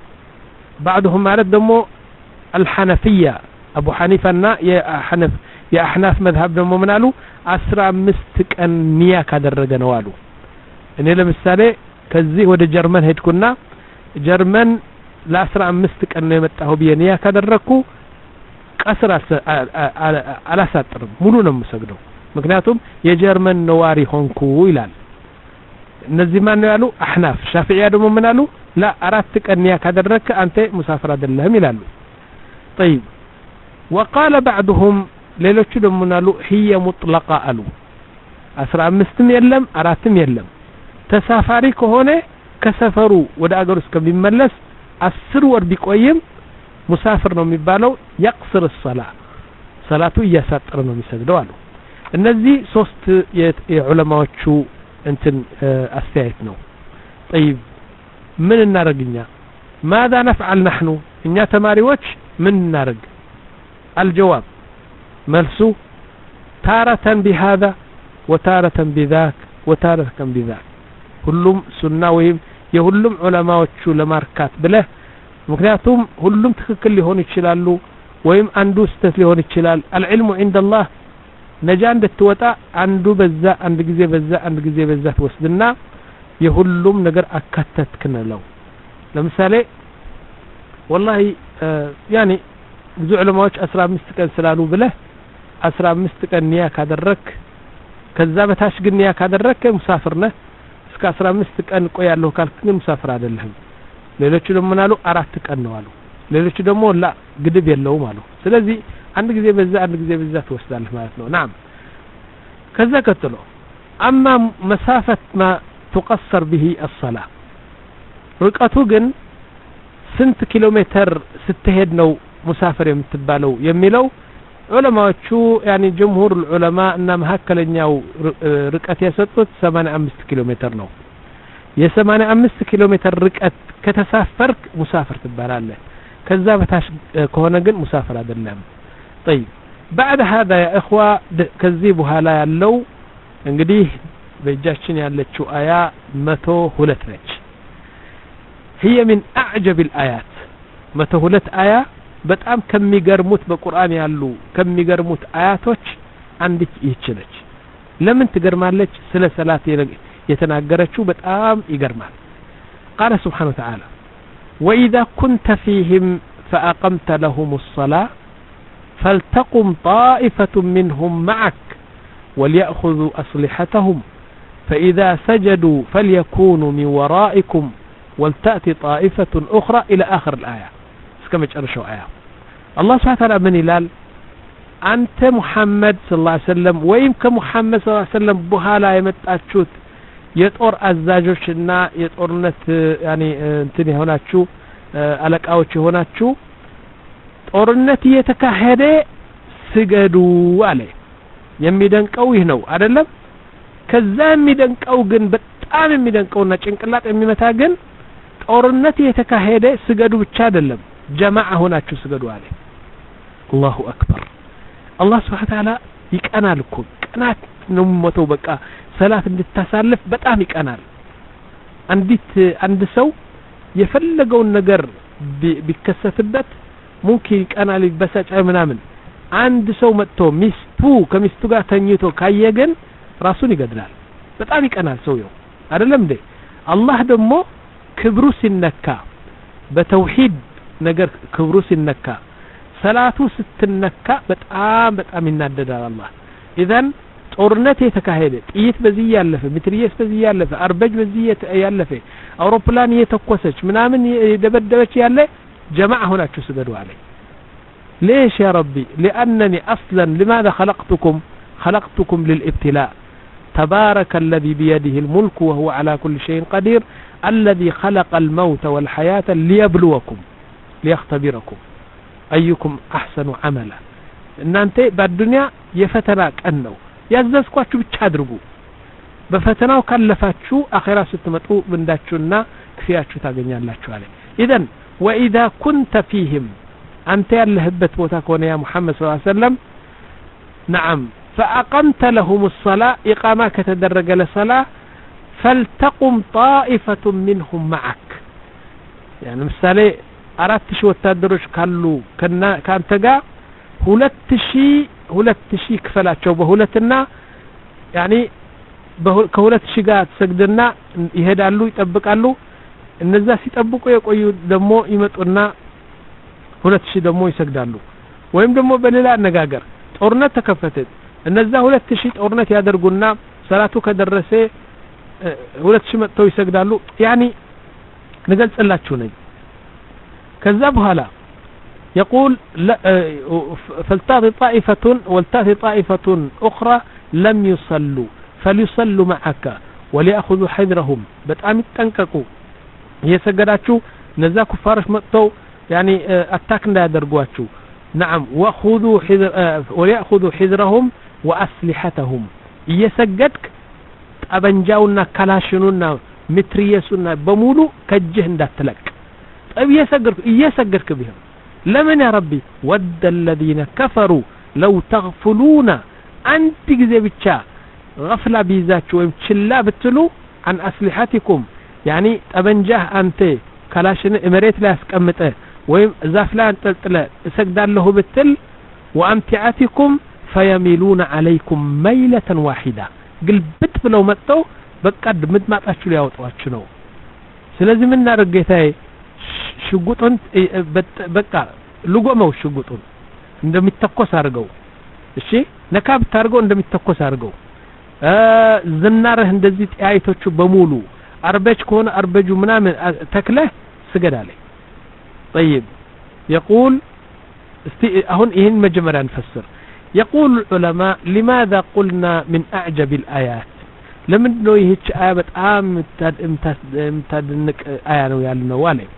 بعضهم مالت دمو الحنفية أبو حنيفة يا حنف يا أحناف مذهب دمو منالو أسرع مستك أن نياك هذا الرجل نوالو إني لمسالي كزي ودى جرمن هيد كنا جرمن لا أسرع مستك أن يمتعه بي نياك هذا الركو أسرع على ساتر ملونا مسجدو مكناتهم يجرمن نواري هونكو إلال እነዚህ ማን ነው ያሉ አህናፍ ሻፊዒያ ደግሞ ምን አሉ لا አራት ቀን ኒያ ካደረክ አንተ ሙሳፊር አይደለህም ይላሉ طيب وقال بعضهم ሌሎቹ ደግሞ ናሉ هي مطلقه አሉ አስራ አምስትም የለም አራትም የለም ተሳፋሪ ከሆነ ከሰፈሩ ወደ አገሩ እስከሚመለስ አስር ወር ቢቆይም ሙሳፊር ነው የሚባለው يقصر الصلاه ሰላቱ እያሳጠረ ነው የሚሰግደው አሉ እነዚህ ሶስት የዑለማዎቹ እንትን አስተያየት ነው طيب ምን እናረግኛ ماذا نفعل نحن እኛ ተማሪዎች ምን እናረግ الجواب መልሱ تارة بهذا وتارة بذاك وتارة بذاك ሁሉም ሱና ወይም የሁሉም ዑለማዎቹ ለማርካት ብለህ ምክንያቱም ሁሉም ትክክል ሊሆን ይችላሉ ወይም አንዱ ስተት ሊሆን ይችላል العلم عند الله ነጃ እንድትወጣ አንዱ በዛ አንድ ጊዜ በዛ አንድ ጊዜ በዛ ተወስድና የሁሉም ነገር አካተትክነለው ለምሳሌ والله يعني ብዙ ዑለማዎች አስራ አምስት ቀን ስላሉ ብለህ አስራ አምስት ቀን ኒያ ካደረክ ከዛ በታች ግን ኒያ ካደረክ ሙሳፊር ነህ እስከ አስራ አምስት ቀን ቆያለሁ ካልክ ግን ሙሳፊር አይደለህም ሌሎቹ ደግሞ ምናሉ አራት ቀን ነው አሉ ሌሎቹ ደግሞ ላ ግድብ የለውም አሉ ስለዚህ አንድ ጊዜ በዛ አንድ ጊዜ በዛ ተወስዳለህ ማለት ነው نعم ከዛ ቀጥሎ اما مسافه ما تقصر به الصلاه ርቀቱ ግን ስንት ኪሎ ሜትር ስትሄድ ነው ሙሳፊር የምትባለው የሚለው ዑለማዎቹ يعني جمهور العلماء እና መሐከለኛው ርቀት የሰጡት ሰማንያ አምስት ኪሎ ሜትር ነው የ85 አምስት ኪሎ ሜትር ርቀት ከተሳፈርክ ሙሳፊር ትባላለህ ከዛ በታች ከሆነ ግን ሙሳፊር አይደለም طيب بعد هذا يا اخوه ከዚህ በኋላ ያለው እንግዲህ በእጃችን ያለችው አያ መቶ ሁለት ነች هي من اعجب الايات መቶ ሁለት አያ በጣም ከሚገርሙት በቁርአን ያሉ ከሚገርሙት አያቶች አንዲት ይህች ነች ለምን ትገርማለች ስለ ሰላት የተናገረችው በጣም ይገርማል قال سبحانه وتعالى واذا كنت فيهم فاقمت لهم الصلاه فلتقم طائفه منهم معك وليأخذوا أسلحتهم فإذا سجدوا فليكونوا من ورائكم ولتأتي طائفة أخرى إلى آخر الآية كما تشرشوا آية الله سبحانه وتعالى من إلال أنت محمد صلى الله عليه وسلم ويم كمحمد صلى الله عليه وسلم بهالا يمتأتشوت يطور أزاجوشنا يطور نت يعني انتني هناتشو ألك أوتشي هناتشو ጦርነት እየተካሄደ ስገዱ አለ የሚደንቀው ይህ ነው አይደለም ከዛ የሚደንቀው ግን በጣም የሚደንቀውና ጭንቅላት የሚመታ ግን ጦርነት እየተካሄደ ስገዱ ብቻ አይደለም ጀማዓ ሆናችሁ ስገዱ አለ አላሁ አክበር አላህ Subhanahu Ta'ala ይቀናል እኮ ቀናት ነው ሞተው በቃ ሰላት እንድታሳልፍ በጣም ይቀናል አንዲት አንድ ሰው የፈለገውን ነገር ቢከሰትበት ሙምኪን ቀናል ይበሳጭ ምናምን አንድ ሰው መጥቶ ሚስቱ ከሚስቱ ጋር ተኝቶ ካየገን ራሱን ይገድላል በጣም ይቀናል ሰውየው አይደለም እንዴ አላህ ደግሞ ክብሩ ሲነካ በተውሂድ ነገር ክብሩ ሲነካ ሰላቱ ስትነካ በጣም በጣም ይናደዳል አላህ ኢዘን ጦርነት የተካሄደ ጥይት በዚህ ያለፈ ሚትሪየስ በዚህ ያለፈ አርበጅ በዚህ ያለፈ አውሮፕላን እየተኮሰች ምናምን የደበደበች ያለ جماعة هنا تسجدوا عليه ليش يا ربي لأنني أصلا لماذا خلقتكم خلقتكم للابتلاء تبارك الذي بيده الملك وهو على كل شيء قدير الذي خلق الموت والحياة ليبلوكم ليختبركم أيكم أحسن عملا إن أنت بالدنيا يفتناك أنه يزدسكوا شو بتشادرقوا بفتناو كلفاتشو أخيرا ستمتقوا من داتشونا كفياتشو تاقنيان لاتشو عليه إذن وإذا كنت فيهم أنت اللهبت بوتاكون يا محمد صلى الله عليه وسلم نعم فأقمت لهم الصلاة إقامة كتدرج للصلاة فلتقم طائفة منهم معك يعني مثالي أردت شو التدرج كالو كنا كان تجا ሁለት ሺህ ሁለት ሺህ ክፈላቸው በሁለትና ያኒ ከሁለት ሺህ ጋር ተሰግደና ይሄዳሉ ይጠብቃሉ እነዛ ሲጠብቁ የቆዩ ደሞ ይመጡና ሁለት ሺህ ደሞ ይሰግዳሉ ወይም ደሞ በሌላ አነጋገር ጦርነት ተከፈተ እነዛ ሁለት ሺህ ጦርነት ያደርጉና ሰላቱ ከደረሰ ሁለት ሺህ መጥተው ይሰግዳሉ ያኒ ንገልጽላችሁ ነኝ ከዛ በኋላ يقول فلتأتي طائفة ولتأتي طائفة أخرى لم يصلوا فليصلوا معك وليأخذوا حذرهم በጣም ይጠንቀቁ እየሰገዳችሁ እነዛ ኩፋሮች መጥተው يعني አታክ እንዳያደርጓችሁ نعم وخذوا حذر وليأخذوا حذرهم وأسلحتهم እየሰገድክ ጠበንጃውና ካላሽኑና ሚትሪየሱና በሙሉ ከጅህ እንዳትለቅ طيب እየሰገድክ እየሰገድክ ቢሆን لمن يا ربي ود الذين كفروا لو تغفلون አንድ ጊዜ ብቻ غفلة بيزاችሁ ወይም ችላ ብትሉ عن أسلحتكم يعني ጠበንጃህ አንተ ካላሽን መሬት ላይ አስቀምጠ ወይም ዛፍ ላይ አንጠልጥለ እሰግዳለሁ ብትል وأمتعتكم فيميلون عليكم ميلة واحدة ግልብት ብለው መጥተው በቃ ድምጥማጣችሁ ሊያወጣችሁ ነው ስለዚህ ምን እናደርግ ጌታዬ ሽጉጡን በቃ ልጎመው ሽጉጡን እንደሚተኮስ አድርገው እሺ ነካብ ታርገው እንደሚተኮስ አድርገው ዝናርህ እንደዚህ ጣይቶቹ በሙሉ አርበጅ ከሆነ አርበጁ ምናምን ተክለህ ስገዳለህ طيب يقول هون ይሄን መጀመሪያ እንፈስር يقول العلماء لماذا قلنا من أعجب الآيات لمن ነው ይህች አያ በጣም የምታድንቅ አያ ነው ያልነው አለ